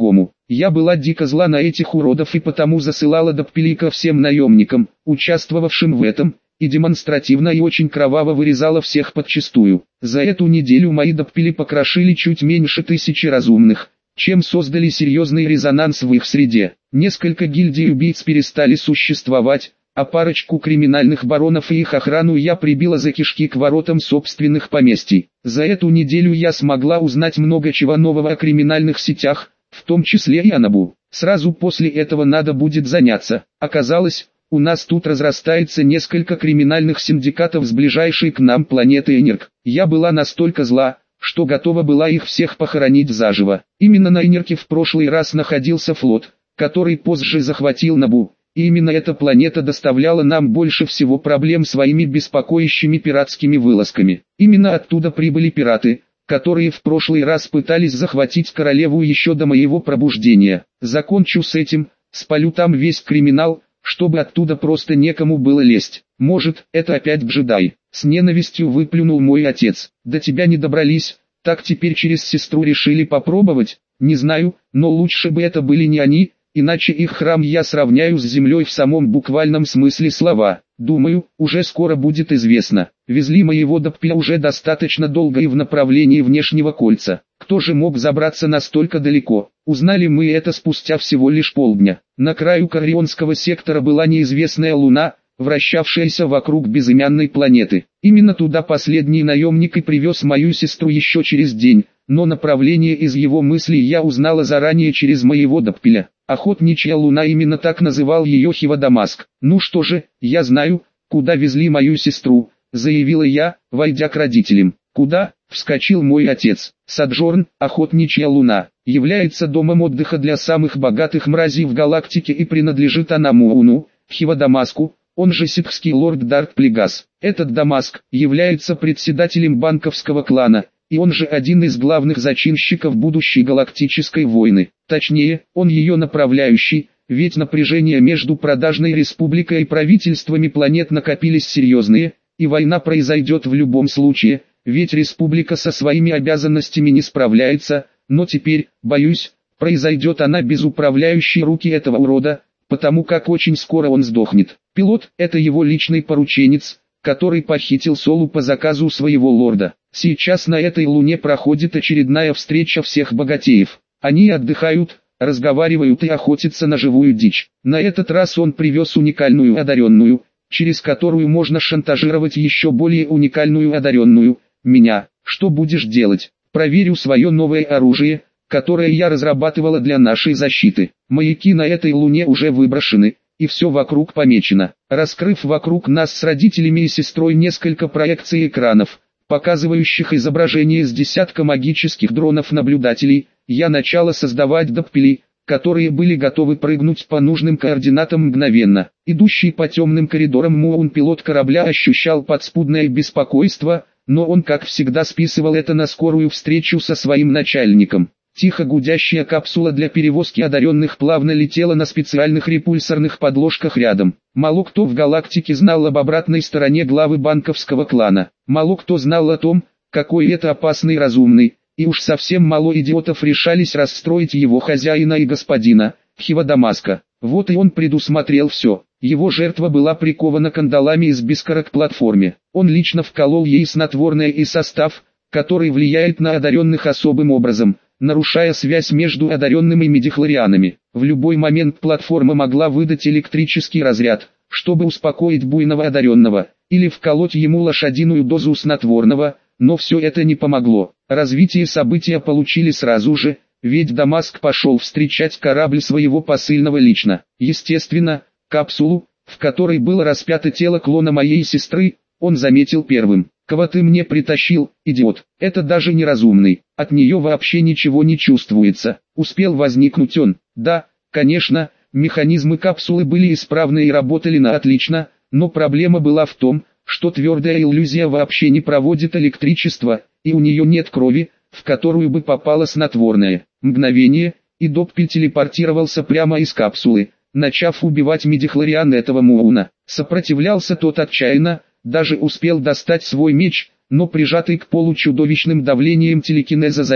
S1: Я была дико зла на этих уродов и потому засылала доппелика всем наемникам, участвовавшим в этом, и демонстративно и очень кроваво вырезала всех подчистую. За эту неделю мои доппели покрошили чуть меньше тысячи разумных, чем создали серьезный резонанс в их среде. Несколько гильдий убийц перестали существовать, а парочку криминальных баронов и их охрану я прибила за кишки к воротам собственных поместий. За эту неделю я смогла узнать много чего нового о криминальных сетях, в том числе и о НАБУ. Сразу после этого надо будет заняться. Оказалось, у нас тут разрастается несколько криминальных синдикатов с ближайшей к нам планеты Энерк. Я была настолько зла, что готова была их всех похоронить заживо. Именно на Энерке в прошлый раз находился флот, который позже захватил НАБУ. И именно эта планета доставляла нам больше всего проблем своими беспокоящими пиратскими вылазками. Именно оттуда прибыли пираты, которые в прошлый раз пытались захватить королеву еще до моего пробуждения. Закончу с этим, спалю там весь криминал, чтобы оттуда просто некому было лезть. Может, это опять джедай. С ненавистью выплюнул мой отец. До тебя не добрались, так теперь через сестру решили попробовать? Не знаю, но лучше бы это были не они, иначе их храм я сравняю с землей в самом буквальном смысле слова. Думаю, уже скоро будет известно. Везли моего доппеля уже достаточно долго и в направлении внешнего кольца. Кто же мог забраться настолько далеко? Узнали мы это спустя всего лишь полдня. На краю Коррионского сектора была неизвестная луна, вращавшаяся вокруг безымянной планеты. Именно туда последний наемник и привез мою сестру еще через день, но направление из его мыслей я узнала заранее через моего доппеля. Охотничья луна, именно так называл ее Хивадамаск. Ну что же, я знаю, куда везли мою сестру, заявила я, войдя к родителям. Куда? Вскочил мой отец. Саджорн, охотничья луна, является домом отдыха для самых богатых мразей в галактике и принадлежит она Мууну, Хивадамаску, он же ситхский лорд Дарт Плегас. Этот Дамаск является председателем банковского клана, и он же один из главных зачинщиков будущей галактической войны. Точнее, он ее направляющий, ведь напряжения между продажной республикой и правительствами планет накопились серьезные, и война произойдет в любом случае, ведь республика со своими обязанностями не справляется, но теперь, боюсь, произойдет она без управляющей руки этого урода, потому как очень скоро он сдохнет. Пилот – это его личный порученец, который похитил Солу по заказу своего лорда. Сейчас на этой луне проходит очередная встреча всех богатеев. Они отдыхают, разговаривают и охотятся на живую дичь. На этот раз он привез уникальную одаренную, через которую можно шантажировать еще более уникальную одаренную, меня. Что будешь делать? Проверю свое новое оружие, которое я разрабатывала для нашей защиты. Маяки на этой луне уже выброшены, и все вокруг помечено. Раскрыв вокруг нас с родителями и сестрой несколько проекций экранов, показывающих изображение с десятка магических дронов-наблюдателей, я начала создавать доппели, которые были готовы прыгнуть по нужным координатам мгновенно. Идущий по темным коридорам Муун пилот корабля ощущал подспудное беспокойство, но он как всегда списывал это на скорую встречу со своим начальником. Тихо гудящая капсула для перевозки одаренных плавно летела на специальных репульсорных подложках рядом. Мало кто в галактике знал об обратной стороне главы банковского клана. Мало кто знал о том, какой это опасный разумный, и уж совсем мало идиотов решались расстроить его хозяина и господина, Хивадамаска. Вот и он предусмотрел все. Его жертва была прикована кандалами из бискара к платформе. Он лично вколол ей снотворное и состав, который влияет на одаренных особым образом, нарушая связь между одаренным и медихлорианами. В любой момент платформа могла выдать электрический разряд, чтобы успокоить буйного одаренного, или вколоть ему лошадиную дозу снотворного, но все это не помогло. Развитие события получили сразу же, ведь Дамаск пошел встречать корабль своего посыльного лично. Естественно, капсулу, в которой было распято тело клона моей сестры, он заметил первым. «Кого ты мне притащил, идиот? Это даже неразумный, от нее вообще ничего не чувствуется». Успел возникнуть он. Да, конечно, механизмы капсулы были исправны и работали на отлично, но проблема была в том, что твердая иллюзия вообще не проводит электричество, и у нее нет крови, в которую бы попало снотворное. Мгновение, и доппель телепортировался прямо из капсулы, начав убивать медихлориан этого Мууна. Сопротивлялся тот отчаянно, даже успел достать свой меч, но прижатый к полу чудовищным давлением телекинеза замер,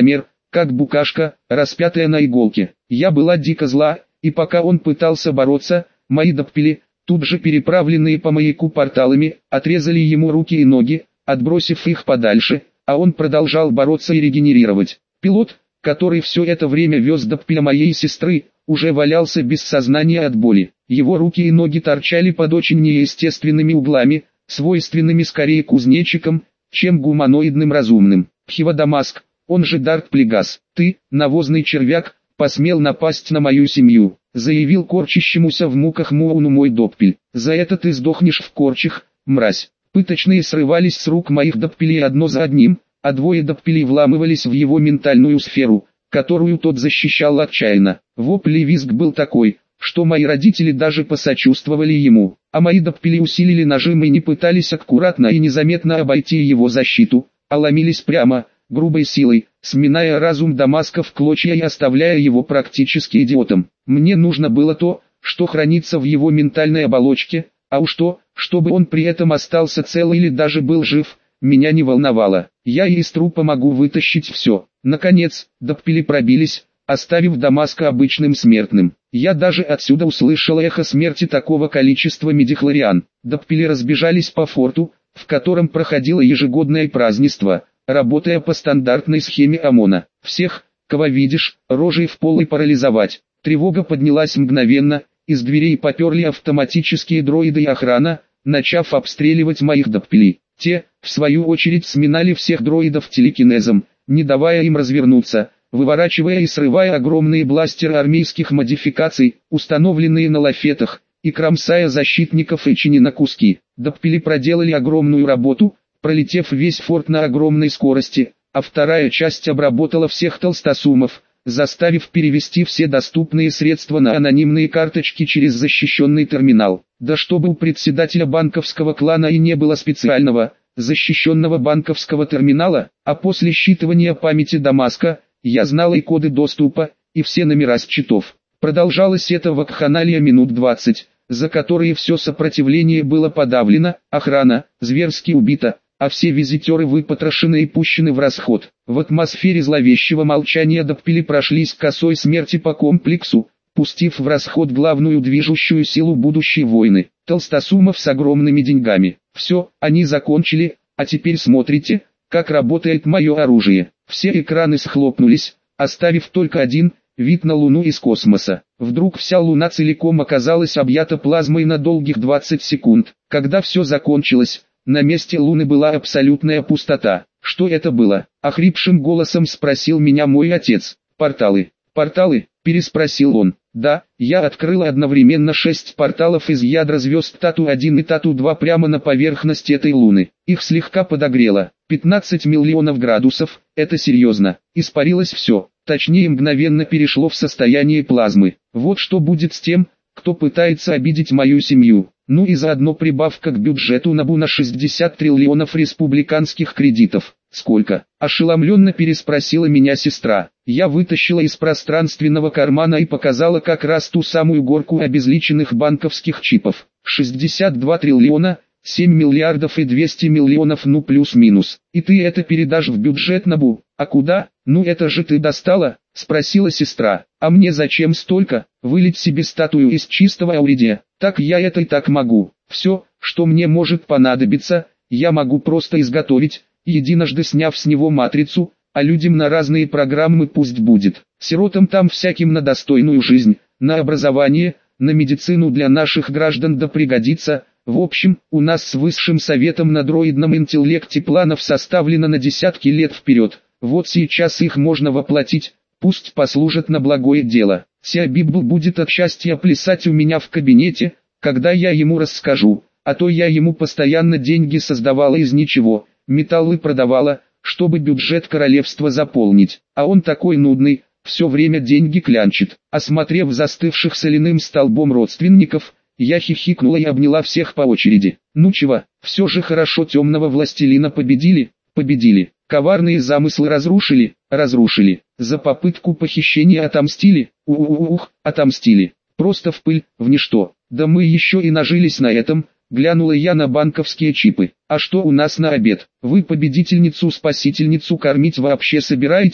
S1: как букашка, распятая на иголке. Я была дико зла, и пока он пытался бороться, мои доппели, тут же переправленные по маяку порталами, отрезали ему руки и ноги, отбросив их подальше, а он продолжал бороться и регенерировать. Пилот, который все это время вез доппеля моей сестры, уже валялся без сознания от боли. Его руки и ноги торчали под очень неестественными углами, свойственными скорее кузнечикам, чем гуманоидным разумным. Пхиводамаск, он же Дарт Плегас, ты, навозный червяк, посмел напасть на мою семью, заявил корчащемуся в муках Муауну мой доппель. За это ты сдохнешь в корчах, мразь. Пыточные срывались с рук моих доппелей одно за одним, а двое доппелей вламывались в его ментальную сферу, которую тот защищал отчаянно. Вопль и визг был такой, что мои родители даже посочувствовали ему, а мои доппели усилили нажим и не пытались аккуратно и незаметно обойти его защиту, а ломились прямо, грубой силой, сминая разум Дамаска в клочья и оставляя его практически идиотом. Мне нужно было то, что хранится в его ментальной оболочке, а уж то, чтобы он при этом остался цел или даже был жив, меня не волновало. Я и из трупа могу вытащить все. Наконец, доппели пробились, оставив Дамаска обычным смертным. Я даже отсюда услышал эхо смерти такого количества медихлориан. Доппели разбежались по форту, в котором проходило ежегодное празднество, работая по стандартной схеме ОМОНа. Всех, кого видишь, рожей в пол и парализовать. Тревога поднялась мгновенно, из дверей поперли автоматические дроиды и охрана, начав обстреливать моих доппелей. Те, в свою очередь, сминали всех дроидов телекинезом, не давая им развернуться, выворачивая и срывая огромные бластеры армейских модификаций, установленные на лафетах, и кромсая защитников Эчини на куски. Доппели проделали огромную работу, пролетев весь форт на огромной скорости, а вторая часть обработала всех толстосумов, заставив перевести все доступные средства на анонимные карточки через защищенный терминал. Да чтобы у председателя банковского клана и не было специального, защищенного банковского терминала, а после считывания памяти Дамаска, я знал и коды доступа, и все номера счетов. Продолжалось это вакханалия минут двадцать, за которые все сопротивление было подавлено, охрана, зверски убита, а все визитеры выпотрошены и пущены в расход. В атмосфере зловещего молчания доппели прошлись косой смерти по комплексу, пустив в расход главную движущую силу будущей войны, толстосумов с огромными деньгами. Все, они закончили, а теперь смотрите, как работает мое оружие. Все экраны схлопнулись, оставив только один, вид на Луну из космоса. Вдруг вся Луна целиком оказалась объята плазмой на долгих двадцать секунд. Когда все закончилось, на месте Луны была абсолютная пустота. Что это было? Охрипшим голосом спросил меня мой отец. Порталы. Порталы? Переспросил он. Да, я открыл одновременно шесть порталов из ядра звезд Тату один и Тату два прямо на поверхность этой Луны. Их слегка подогрело. пятнадцать миллионов градусов, это серьезно. Испарилось все. Точнее, мгновенно перешло в состояние плазмы. Вот что будет с тем, кто пытается обидеть мою семью. Ну и заодно прибавка к бюджету НАБУ на шестьдесят триллионов республиканских кредитов. Сколько? Ошеломленно переспросила меня сестра. Я вытащила из пространственного кармана и показала как раз ту самую горку обезличенных банковских чипов. шестьдесят два триллиона, семь миллиардов и двести миллионов, ну плюс-минус. И ты это передашь в бюджет НАБУ? А куда? Ну это же ты достала? Спросила сестра. А мне зачем столько? Вылить себе статую из чистого ауридия? Так я это и так могу. Все, что мне может понадобиться, я могу просто изготовить, единожды сняв с него матрицу, а людям на разные программы пусть будет. Сиротам там всяким на достойную жизнь, на образование, на медицину для наших граждан да пригодится. В общем, у нас с высшим советом на дроидном интеллекте планов составлено на десятки лет вперед. Вот сейчас их можно воплотить, пусть послужат на благое дело. Сиабибл будет от счастья плясать у меня в кабинете, когда я ему расскажу, а то я ему постоянно деньги создавала из ничего, металлы продавала, чтобы бюджет королевства заполнить, а он такой нудный, все время деньги клянчит. Осмотрев застывших соляным столбом родственников, я хихикнула и обняла всех по очереди. Ну чего, все же хорошо, темного властелина победили, победили. Коварные замыслы разрушили, разрушили. За попытку похищения отомстили, ух, отомстили. Просто в пыль, в ничто. Да мы еще и нажились на этом. Глянула я на банковские чипы. А что у нас на обед? Вы победительницу-спасительницу кормить вообще собираетесь?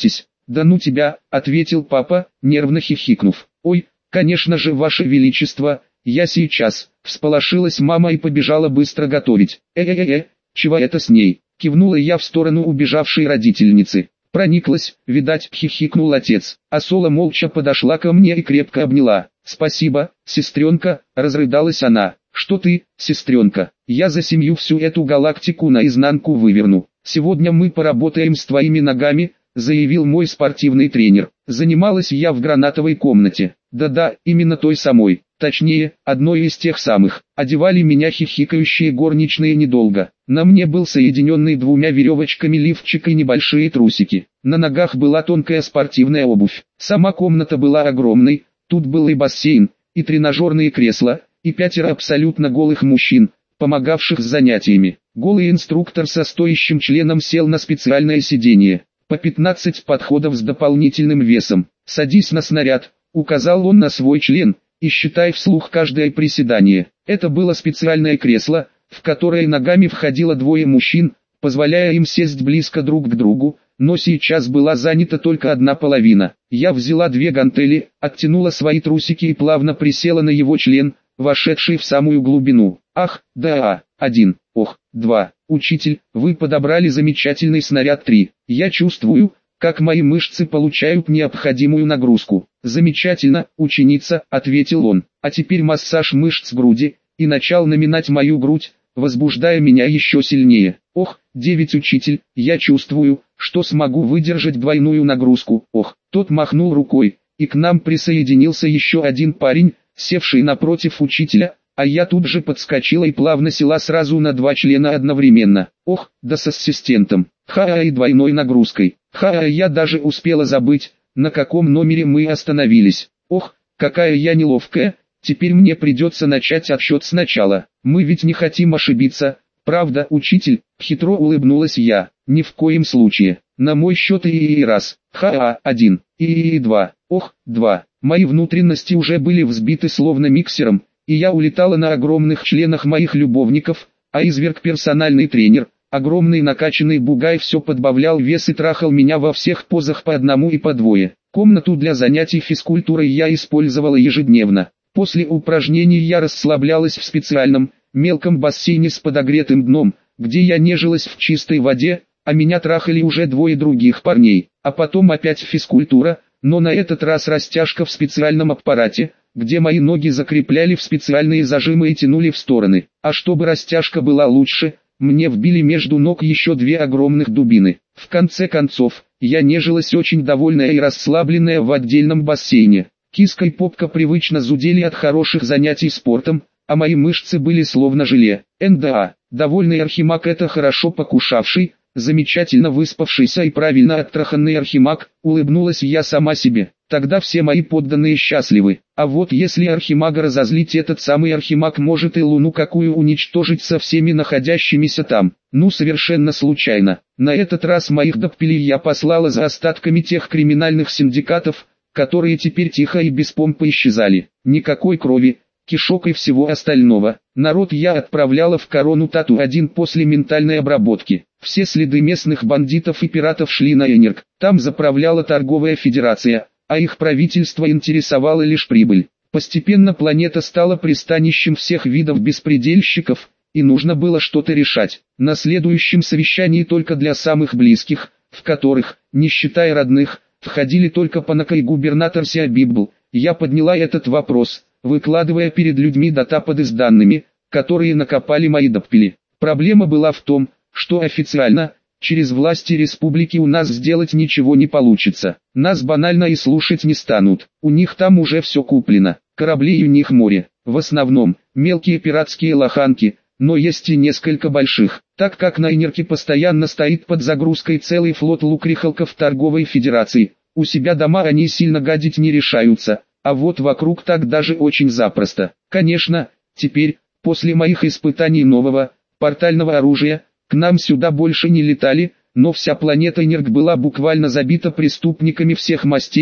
S1: «Да ну тебя», — ответил папа, нервно хихикнув. «Ой, конечно же, ваше величество, я сейчас», — всполошилась мама и побежала быстро готовить. «Э-э-э, чего это с ней?» — кивнула я в сторону убежавшей родительницы. «Прониклась, видать», — хихикнул отец. А Соло молча подошла ко мне и крепко обняла. «Спасибо, сестренка», — разрыдалась она. «Что ты, сестренка, я за семью всю эту галактику наизнанку выверну. Сегодня мы поработаем с твоими ногами», — заявил мой спортивный тренер. Занималась я в гранатовой комнате. Да-да, именно той самой. Точнее, одной из тех самых. Одевали меня хихикающие горничные недолго. На мне был соединенный двумя веревочками лифчик и небольшие трусики. На ногах была тонкая спортивная обувь. Сама комната была огромной. Тут был и бассейн, и тренажерные кресла, и пятеро абсолютно голых мужчин, помогавших с занятиями. Голый инструктор со стоящим членом сел на специальное сиденье. По пятнадцать подходов с дополнительным весом. «Садись на снаряд», — указал он на свой член, и считай вслух каждое приседание. Это было специальное кресло, в которое ногами входило двое мужчин, позволяя им сесть близко друг к другу, но сейчас была занята только одна половина. Я взяла две гантели, оттянула свои трусики и плавно присела на его член, вошедший в самую глубину. «Ах, да, один, ох, два. Учитель, вы подобрали замечательный снаряд три. Я чувствую, как мои мышцы получают необходимую нагрузку». «Замечательно, ученица», — ответил он. «А теперь массаж мышц груди», и начал наминать мою грудь, возбуждая меня еще сильнее. «Ох, девять, учитель, я чувствую, что смогу выдержать двойную нагрузку». «Ох», тот махнул рукой, и к нам присоединился еще один парень, севший напротив учителя, а я тут же подскочила и плавно села сразу на два члена одновременно. «Ох, да с ассистентом, ха-а и двойной нагрузкой, ха-а, я даже успела забыть, на каком номере мы остановились. Ох, какая я неловкая, теперь мне придется начать отсчет сначала, мы ведь не хотим ошибиться, правда, учитель?» Хитро улыбнулась я. «Ни в коем случае, на мой счет и, и раз, ха-а, один, и, и два, ох, два». Мои внутренности уже были взбиты словно миксером, и я улетала на огромных членах моих любовников, а изверг персональный тренер, огромный накачанный бугай все подбавлял вес и трахал меня во всех позах по одному и по двое. Комнату для занятий физкультурой я использовала ежедневно. После упражнений я расслаблялась в специальном, мелком бассейне с подогретым дном, где я нежилась в чистой воде, а меня трахали уже двое других парней, а потом опять физкультура, но на этот раз растяжка в специальном аппарате, где мои ноги закрепляли в специальные зажимы и тянули в стороны. А чтобы растяжка была лучше, мне вбили между ног еще две огромных дубины. В конце концов, я нежилась очень довольная и расслабленная в отдельном бассейне. Киска и попка привычно зудели от хороших занятий спортом, а мои мышцы были словно желе. эн дэ а, довольный архимаг — это хорошо покушавший, замечательно выспавшийся и правильно оттраханный архимаг, улыбнулась я сама себе. Тогда все мои подданные счастливы. А вот если архимага разозлить, этот самый архимаг может и луну какую уничтожить со всеми находящимися там. Ну, совершенно случайно. На этот раз моих доппелей я послала за остатками тех криминальных синдикатов, которые теперь тихо и без помпы исчезали. Никакой крови, кишок и всего остального. Народ я отправляла в корону Тату-один после ментальной обработки. Все следы местных бандитов и пиратов шли на Энерг. Там заправляла торговая федерация, а их правительство интересовало лишь прибыль. Постепенно планета стала пристанищем всех видов беспредельщиков, и нужно было что-то решать. На следующем совещании только для самых близких, в которых, не считая родных, входили только Панака и губернатор Сиабибл, я подняла этот вопрос, выкладывая перед людьми датапады с данными, которые накопали мои доппели. Проблема была в том, что официально, через власти республики у нас сделать ничего не получится. Нас банально и слушать не станут. У них там уже все куплено. Кораблей у них море. В основном, мелкие пиратские лоханки, но есть и несколько больших. Так как на Энерке постоянно стоит под загрузкой целый флот лукрихалков торговой федерации, у себя дома они сильно гадить не решаются, а вот вокруг так даже очень запросто. Конечно, теперь, после моих испытаний нового, портального оружия, к нам сюда больше не летали, но вся планета Энерг была буквально забита преступниками всех мастей,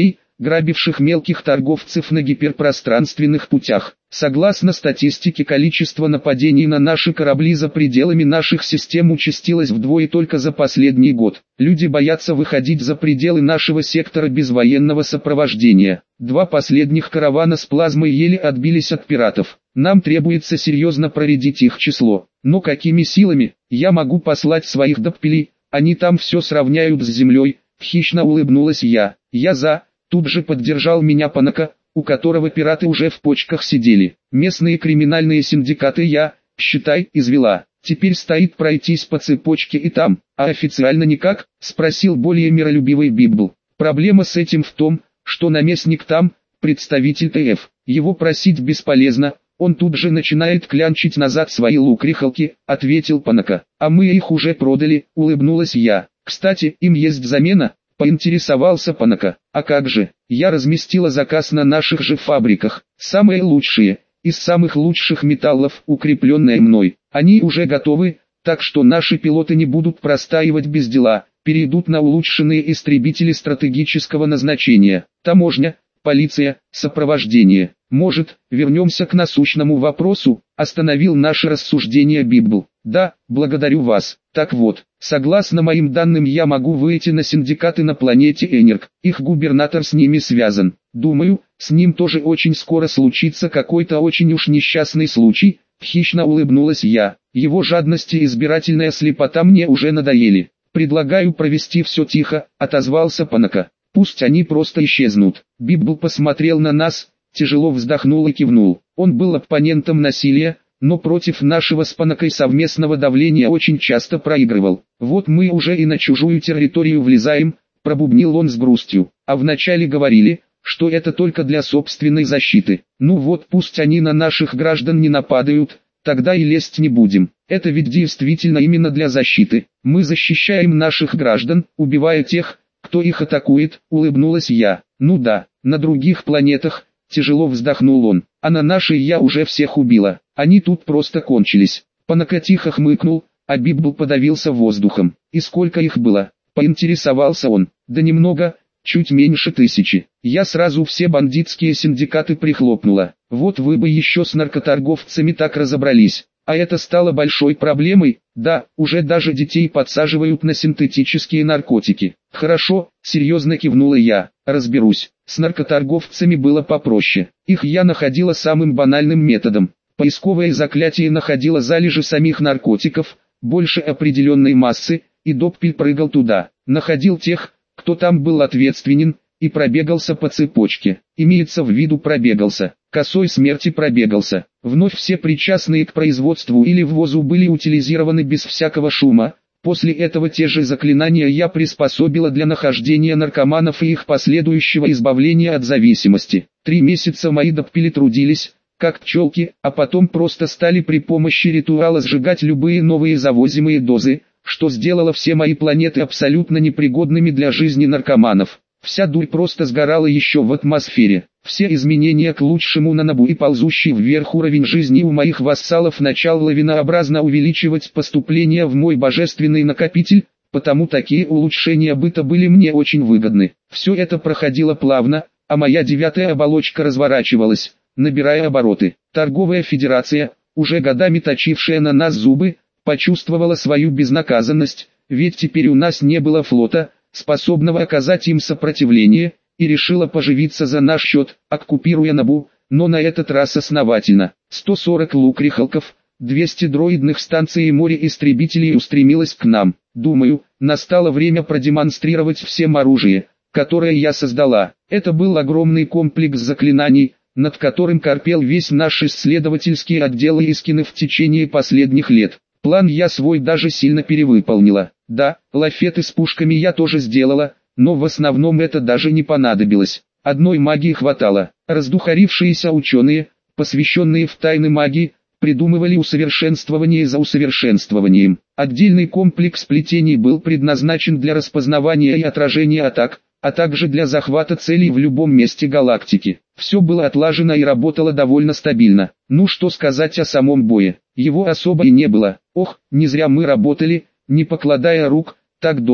S1: грабивших мелких торговцев на гиперпространственных путях. Согласно статистике, количество нападений на наши корабли за пределами наших систем участилось вдвое только за последний год. Люди боятся выходить за пределы нашего сектора без военного сопровождения. Два последних каравана с плазмой еле отбились от пиратов. Нам требуется серьезно проредить их число. Но какими силами? Я могу послать своих доппелей, они там все сравняют с землей. Хищно улыбнулась я. Я за. Тут же поддержал меня Панака, у которого пираты уже в почках сидели. Местные криминальные синдикаты я, считай, извела. Теперь стоит пройтись по цепочке и там. А официально никак? Спросил более миролюбивый Библ. Проблема с этим в том, что наместник там, представитель ТФ. Его просить бесполезно, он тут же начинает клянчить назад свои лукрихалки, ответил Панака. А мы их уже продали, улыбнулась я. Кстати, им есть замена? Поинтересовался Панака. А как же, я разместила заказ на наших же фабриках, самые лучшие, из самых лучших металлов, укрепленные мной. Они уже готовы, так что наши пилоты не будут простаивать без дела, перейдут на улучшенные истребители стратегического назначения, таможня, полиция, сопровождение. Может, вернемся к насущному вопросу, остановил наше рассуждение Библ. Да, благодарю вас. Так вот, согласно моим данным, я могу выйти на синдикаты на планете Энерг. Их губернатор с ними связан. Думаю, с ним тоже очень скоро случится какой-то очень уж несчастный случай. Хищно улыбнулась я. Его жадность и избирательная слепота мне уже надоели. Предлагаю провести все тихо, отозвался Панака. Пусть они просто исчезнут. Библ посмотрел на нас, тяжело вздохнул и кивнул. Он был оппонентом насилия, но против нашего с Панакой совместного давления очень часто проигрывал. Вот мы уже и на чужую территорию влезаем, пробубнил он с грустью. А вначале говорили, что это только для собственной защиты. Ну вот пусть они на наших граждан не нападают, тогда и лезть не будем. Это ведь действительно именно для защиты. Мы защищаем наших граждан, убивая тех, кто их атакует, улыбнулась я. Ну да, на других планетах, тяжело вздохнул он, а на нашей я уже всех убила. Они тут просто кончились. Панака тихо хмыкнул, а Библ подавился воздухом. И сколько их было? Поинтересовался он. Да немного, чуть меньше тысячи. Я сразу все бандитские синдикаты прихлопнула. Вот вы бы еще с наркоторговцами так разобрались. А это стало большой проблемой. Да, уже даже детей подсаживают на синтетические наркотики. Хорошо, серьезно кивнула я. Разберусь. С наркоторговцами было попроще. Их я находила самым банальным методом. Поисковое заклятие находило залежи самих наркотиков, больше определенной массы, и доппель прыгал туда. Находил тех, кто там был ответственен, и пробегался по цепочке. Имеется в виду пробегался. Косой смерти пробегался. Вновь все причастные к производству или ввозу были утилизированы без всякого шума. После этого те же заклинания я приспособила для нахождения наркоманов и их последующего избавления от зависимости. Три месяца мои доппели трудились, как пчелки, а потом просто стали при помощи ритуала сжигать любые новые завозимые дозы, что сделало все мои планеты абсолютно непригодными для жизни наркоманов. Вся дурь просто сгорала еще в атмосфере. Все изменения к лучшему на Набу и ползущий вверх уровень жизни у моих вассалов начал лавинообразно увеличивать поступления в мой божественный накопитель, потому такие улучшения быта были мне очень выгодны. Все это проходило плавно, а моя девятая оболочка разворачивалась, набирая обороты. Торговая федерация, уже годами точившая на нас зубы, почувствовала свою безнаказанность, ведь теперь у нас не было флота, способного оказать им сопротивление, и решила поживиться за наш счет, оккупируя Набу, но на этот раз основательно. сто сорок лукрихалков, двести дроидных станций и море истребителей устремилось к нам. Думаю, настало время продемонстрировать всем оружие, которое я создала. Это был огромный комплекс заклинаний, над которым корпел весь наш исследовательский отдел Искины в течение последних лет. План я свой даже сильно перевыполнила. Да, лафеты с пушками я тоже сделала, но в основном это даже не понадобилось. Одной магии хватало. Раздухарившиеся ученые, посвященные в тайны магии, придумывали усовершенствование за усовершенствованием. Отдельный комплекс плетений был предназначен для распознавания и отражения атак, а также для захвата целей в любом месте галактики. Все было отлажено и работало довольно стабильно. Ну что сказать о самом бое, его особо и не было. Ох, не зря мы работали, не покладая рук, так долго.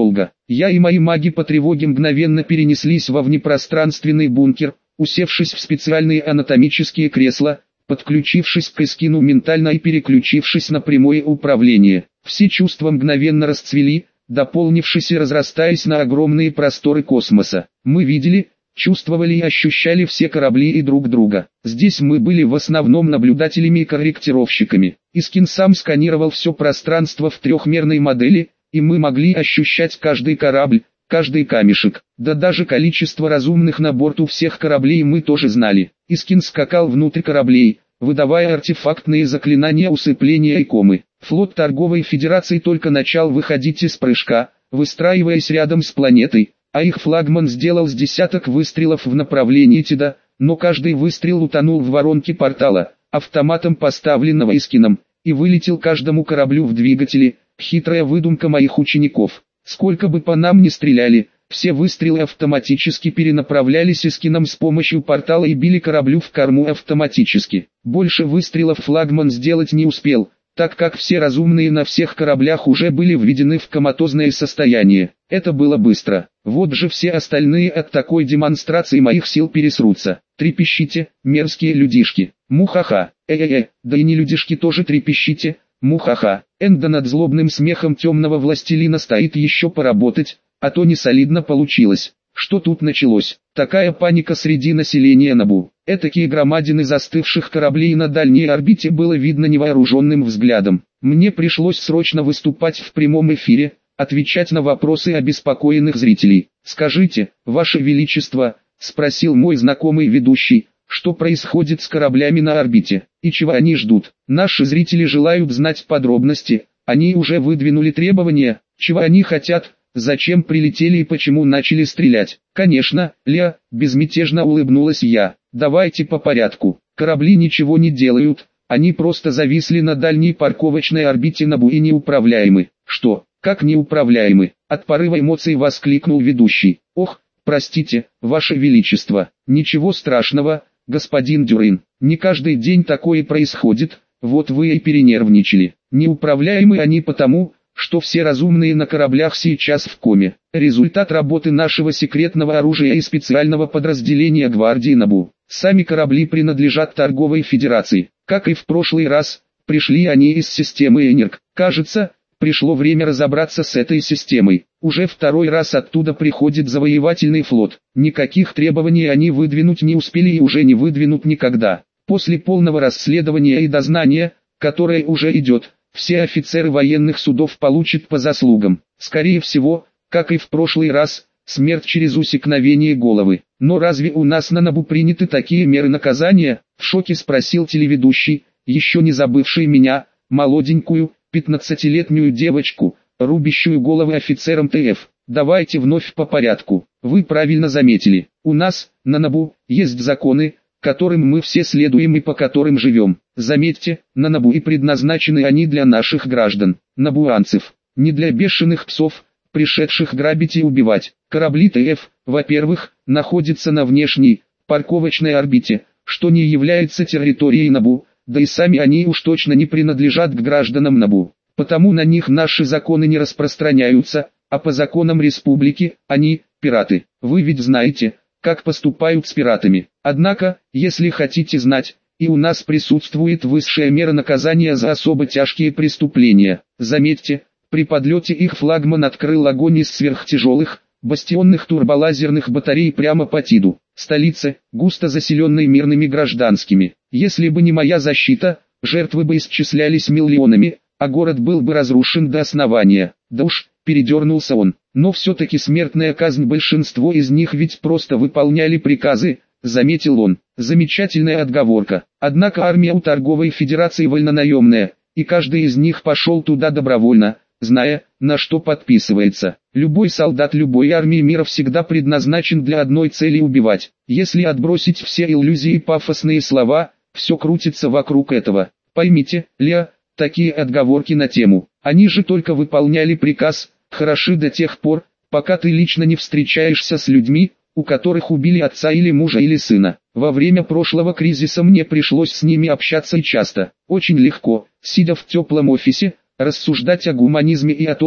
S1: Я и мои маги по тревоге мгновенно перенеслись во внепространственный бункер, усевшись в специальные анатомические кресла, подключившись к эскину ментально и переключившись на прямое управление. Все чувства мгновенно расцвели, дополнившись и разрастаясь на огромные просторы космоса. Мы видели, чувствовали и ощущали все корабли и друг друга. Здесь мы были в основном наблюдателями и корректировщиками. Искин сам сканировал все пространство в трехмерной модели, и мы могли ощущать каждый корабль, каждый камешек. Да даже количество разумных на борту всех кораблей мы тоже знали. Искин скакал внутрь кораблей, выдавая артефактные заклинания усыпления и комы. Флот Торговой Федерации только начал выходить из прыжка, выстраиваясь рядом с планетой, а их флагман сделал с десяток выстрелов в направлении Тида, но каждый выстрел утонул в воронке портала, автоматом поставленного Искином, и вылетел каждому кораблю в двигатели. Хитрая выдумка моих учеников. Сколько бы по нам ни стреляли, все выстрелы автоматически перенаправлялись Искином с помощью портала и били кораблю в корму автоматически. Больше выстрелов флагман сделать не успел, так как все разумные на всех кораблях уже были введены в коматозное состояние. Это было быстро. Вот же все остальные от такой демонстрации моих сил пересрутся. Трепещите, мерзкие людишки. Мухаха. Э-э-э, да и не людишки тоже трепещите. Мухаха. Энда над злобным смехом темного властелина стоит еще поработать, а то не солидно получилось. Что тут началось? Такая паника среди населения Набу. Этакие громадины застывших кораблей на дальней орбите было видно невооруженным взглядом. Мне пришлось срочно выступать в прямом эфире, отвечать на вопросы обеспокоенных зрителей. «Скажите, Ваше Величество», — спросил мой знакомый ведущий, — «что происходит с кораблями на орбите, и чего они ждут?» Наши зрители желают знать подробности, они уже выдвинули требования, чего они хотят, зачем прилетели и почему начали стрелять. «Конечно, Ля», — безмятежно улыбнулась я, — «давайте по порядку. Корабли ничего не делают, они просто зависли на дальней парковочной орбите Набу и неуправляемы». «Что, как неуправляемы?» — от порыва эмоций воскликнул ведущий. «Ох, простите, Ваше Величество, ничего страшного, господин Дюрин, не каждый день такое происходит, вот вы и перенервничали. Неуправляемы они потому, что все разумные на кораблях сейчас в коме. Результат работы нашего секретного оружия и специального подразделения гвардии Набу. Сами корабли принадлежат Торговой Федерации. Как и в прошлый раз, пришли они из системы Энерг. Кажется, пришло время разобраться с этой системой. Уже второй раз оттуда приходит завоевательный флот. Никаких требований они выдвинуть не успели и уже не выдвинут никогда. После полного расследования и дознания, которое уже идет, все офицеры военных судов получат по заслугам. Скорее всего, как и в прошлый раз, смерть через усекновение головы. Но разве у нас на Набу приняты такие меры наказания? В шоке спросил телеведущий, еще не забывший меня, молоденькую, пятнадцатилетнюю девочку, рубящую головы офицерам ТФ. Давайте вновь по порядку. Вы правильно заметили, у нас, на Набу, есть законы, которым мы все следуем и по которым живем. Заметьте, на Набу и предназначены они для наших граждан, набуанцев, не для бешеных псов, пришедших грабить и убивать. Корабли ТФ, во-первых, находятся на внешней, парковочной орбите, что не является территорией Набу, да и сами они уж точно не принадлежат к гражданам Набу. Потому на них наши законы не распространяются, а по законам республики, они, пираты. Вы ведь знаете, как поступают с пиратами. Однако, если хотите знать, и у нас присутствует высшая мера наказания за особо тяжкие преступления. Заметьте, при подлете их флагман открыл огонь из сверхтяжелых, бастионных турболазерных батарей прямо по Тиду, столице, густо заселенной мирными гражданскими. Если бы не моя защита, жертвы бы исчислялись миллионами, а город был бы разрушен до основания. Да уж, передернулся он. Но все-таки смертная казнь, большинство из них ведь просто выполняли приказы, заметил он. Замечательная отговорка. Однако армия у Торговой Федерации вольнонаемная, и каждый из них пошел туда добровольно, зная, на что подписывается. Любой солдат любой армии мира всегда предназначен для одной цели — убивать. Если отбросить все иллюзии и пафосные слова, все крутится вокруг этого. Поймите, Ля, такие отговорки на тему. Они же только выполняли приказ, хороши до тех пор, пока ты лично не встречаешься с людьми, у которых убили отца или мужа или сына. Во время прошлого кризиса мне пришлось с ними общаться и часто. Очень легко, сидя в теплом офисе, рассуждать о гуманизме и о том,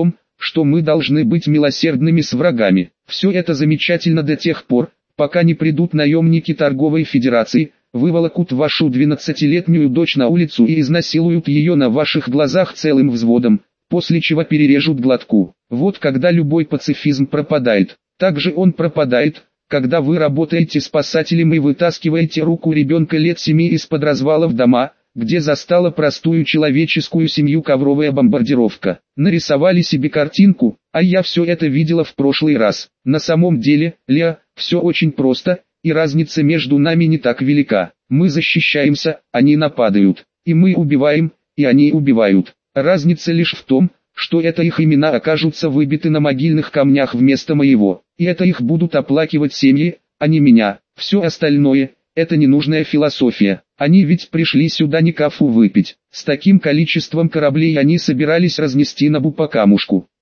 S1: что мы должны быть милосердными с врагами. Все это замечательно до тех пор, пока не придут наемники торговой федерации, выволокут вашу двенадцатилетнюю дочь на улицу и изнасилуют ее на ваших глазах целым взводом, после чего перережут глотку. Вот когда любой пацифизм пропадает. Также он пропадает, когда вы работаете спасателем и вытаскиваете руку ребенка лет семи из-под развалов дома, где застала простую человеческую семью ковровая бомбардировка. Нарисовали себе картинку, а я все это видела в прошлый раз. На самом деле, Леа, все очень просто, и разница между нами не так велика. Мы защищаемся, они нападают, и мы убиваем, и они убивают. Разница лишь в том, что это их имена окажутся выбиты на могильных камнях вместо моего, и это их будут оплакивать семьи, а не меня. Все остальное – это ненужная философия. Они ведь пришли сюда не кафу выпить. С таким количеством кораблей они собирались разнести Набу по камушку.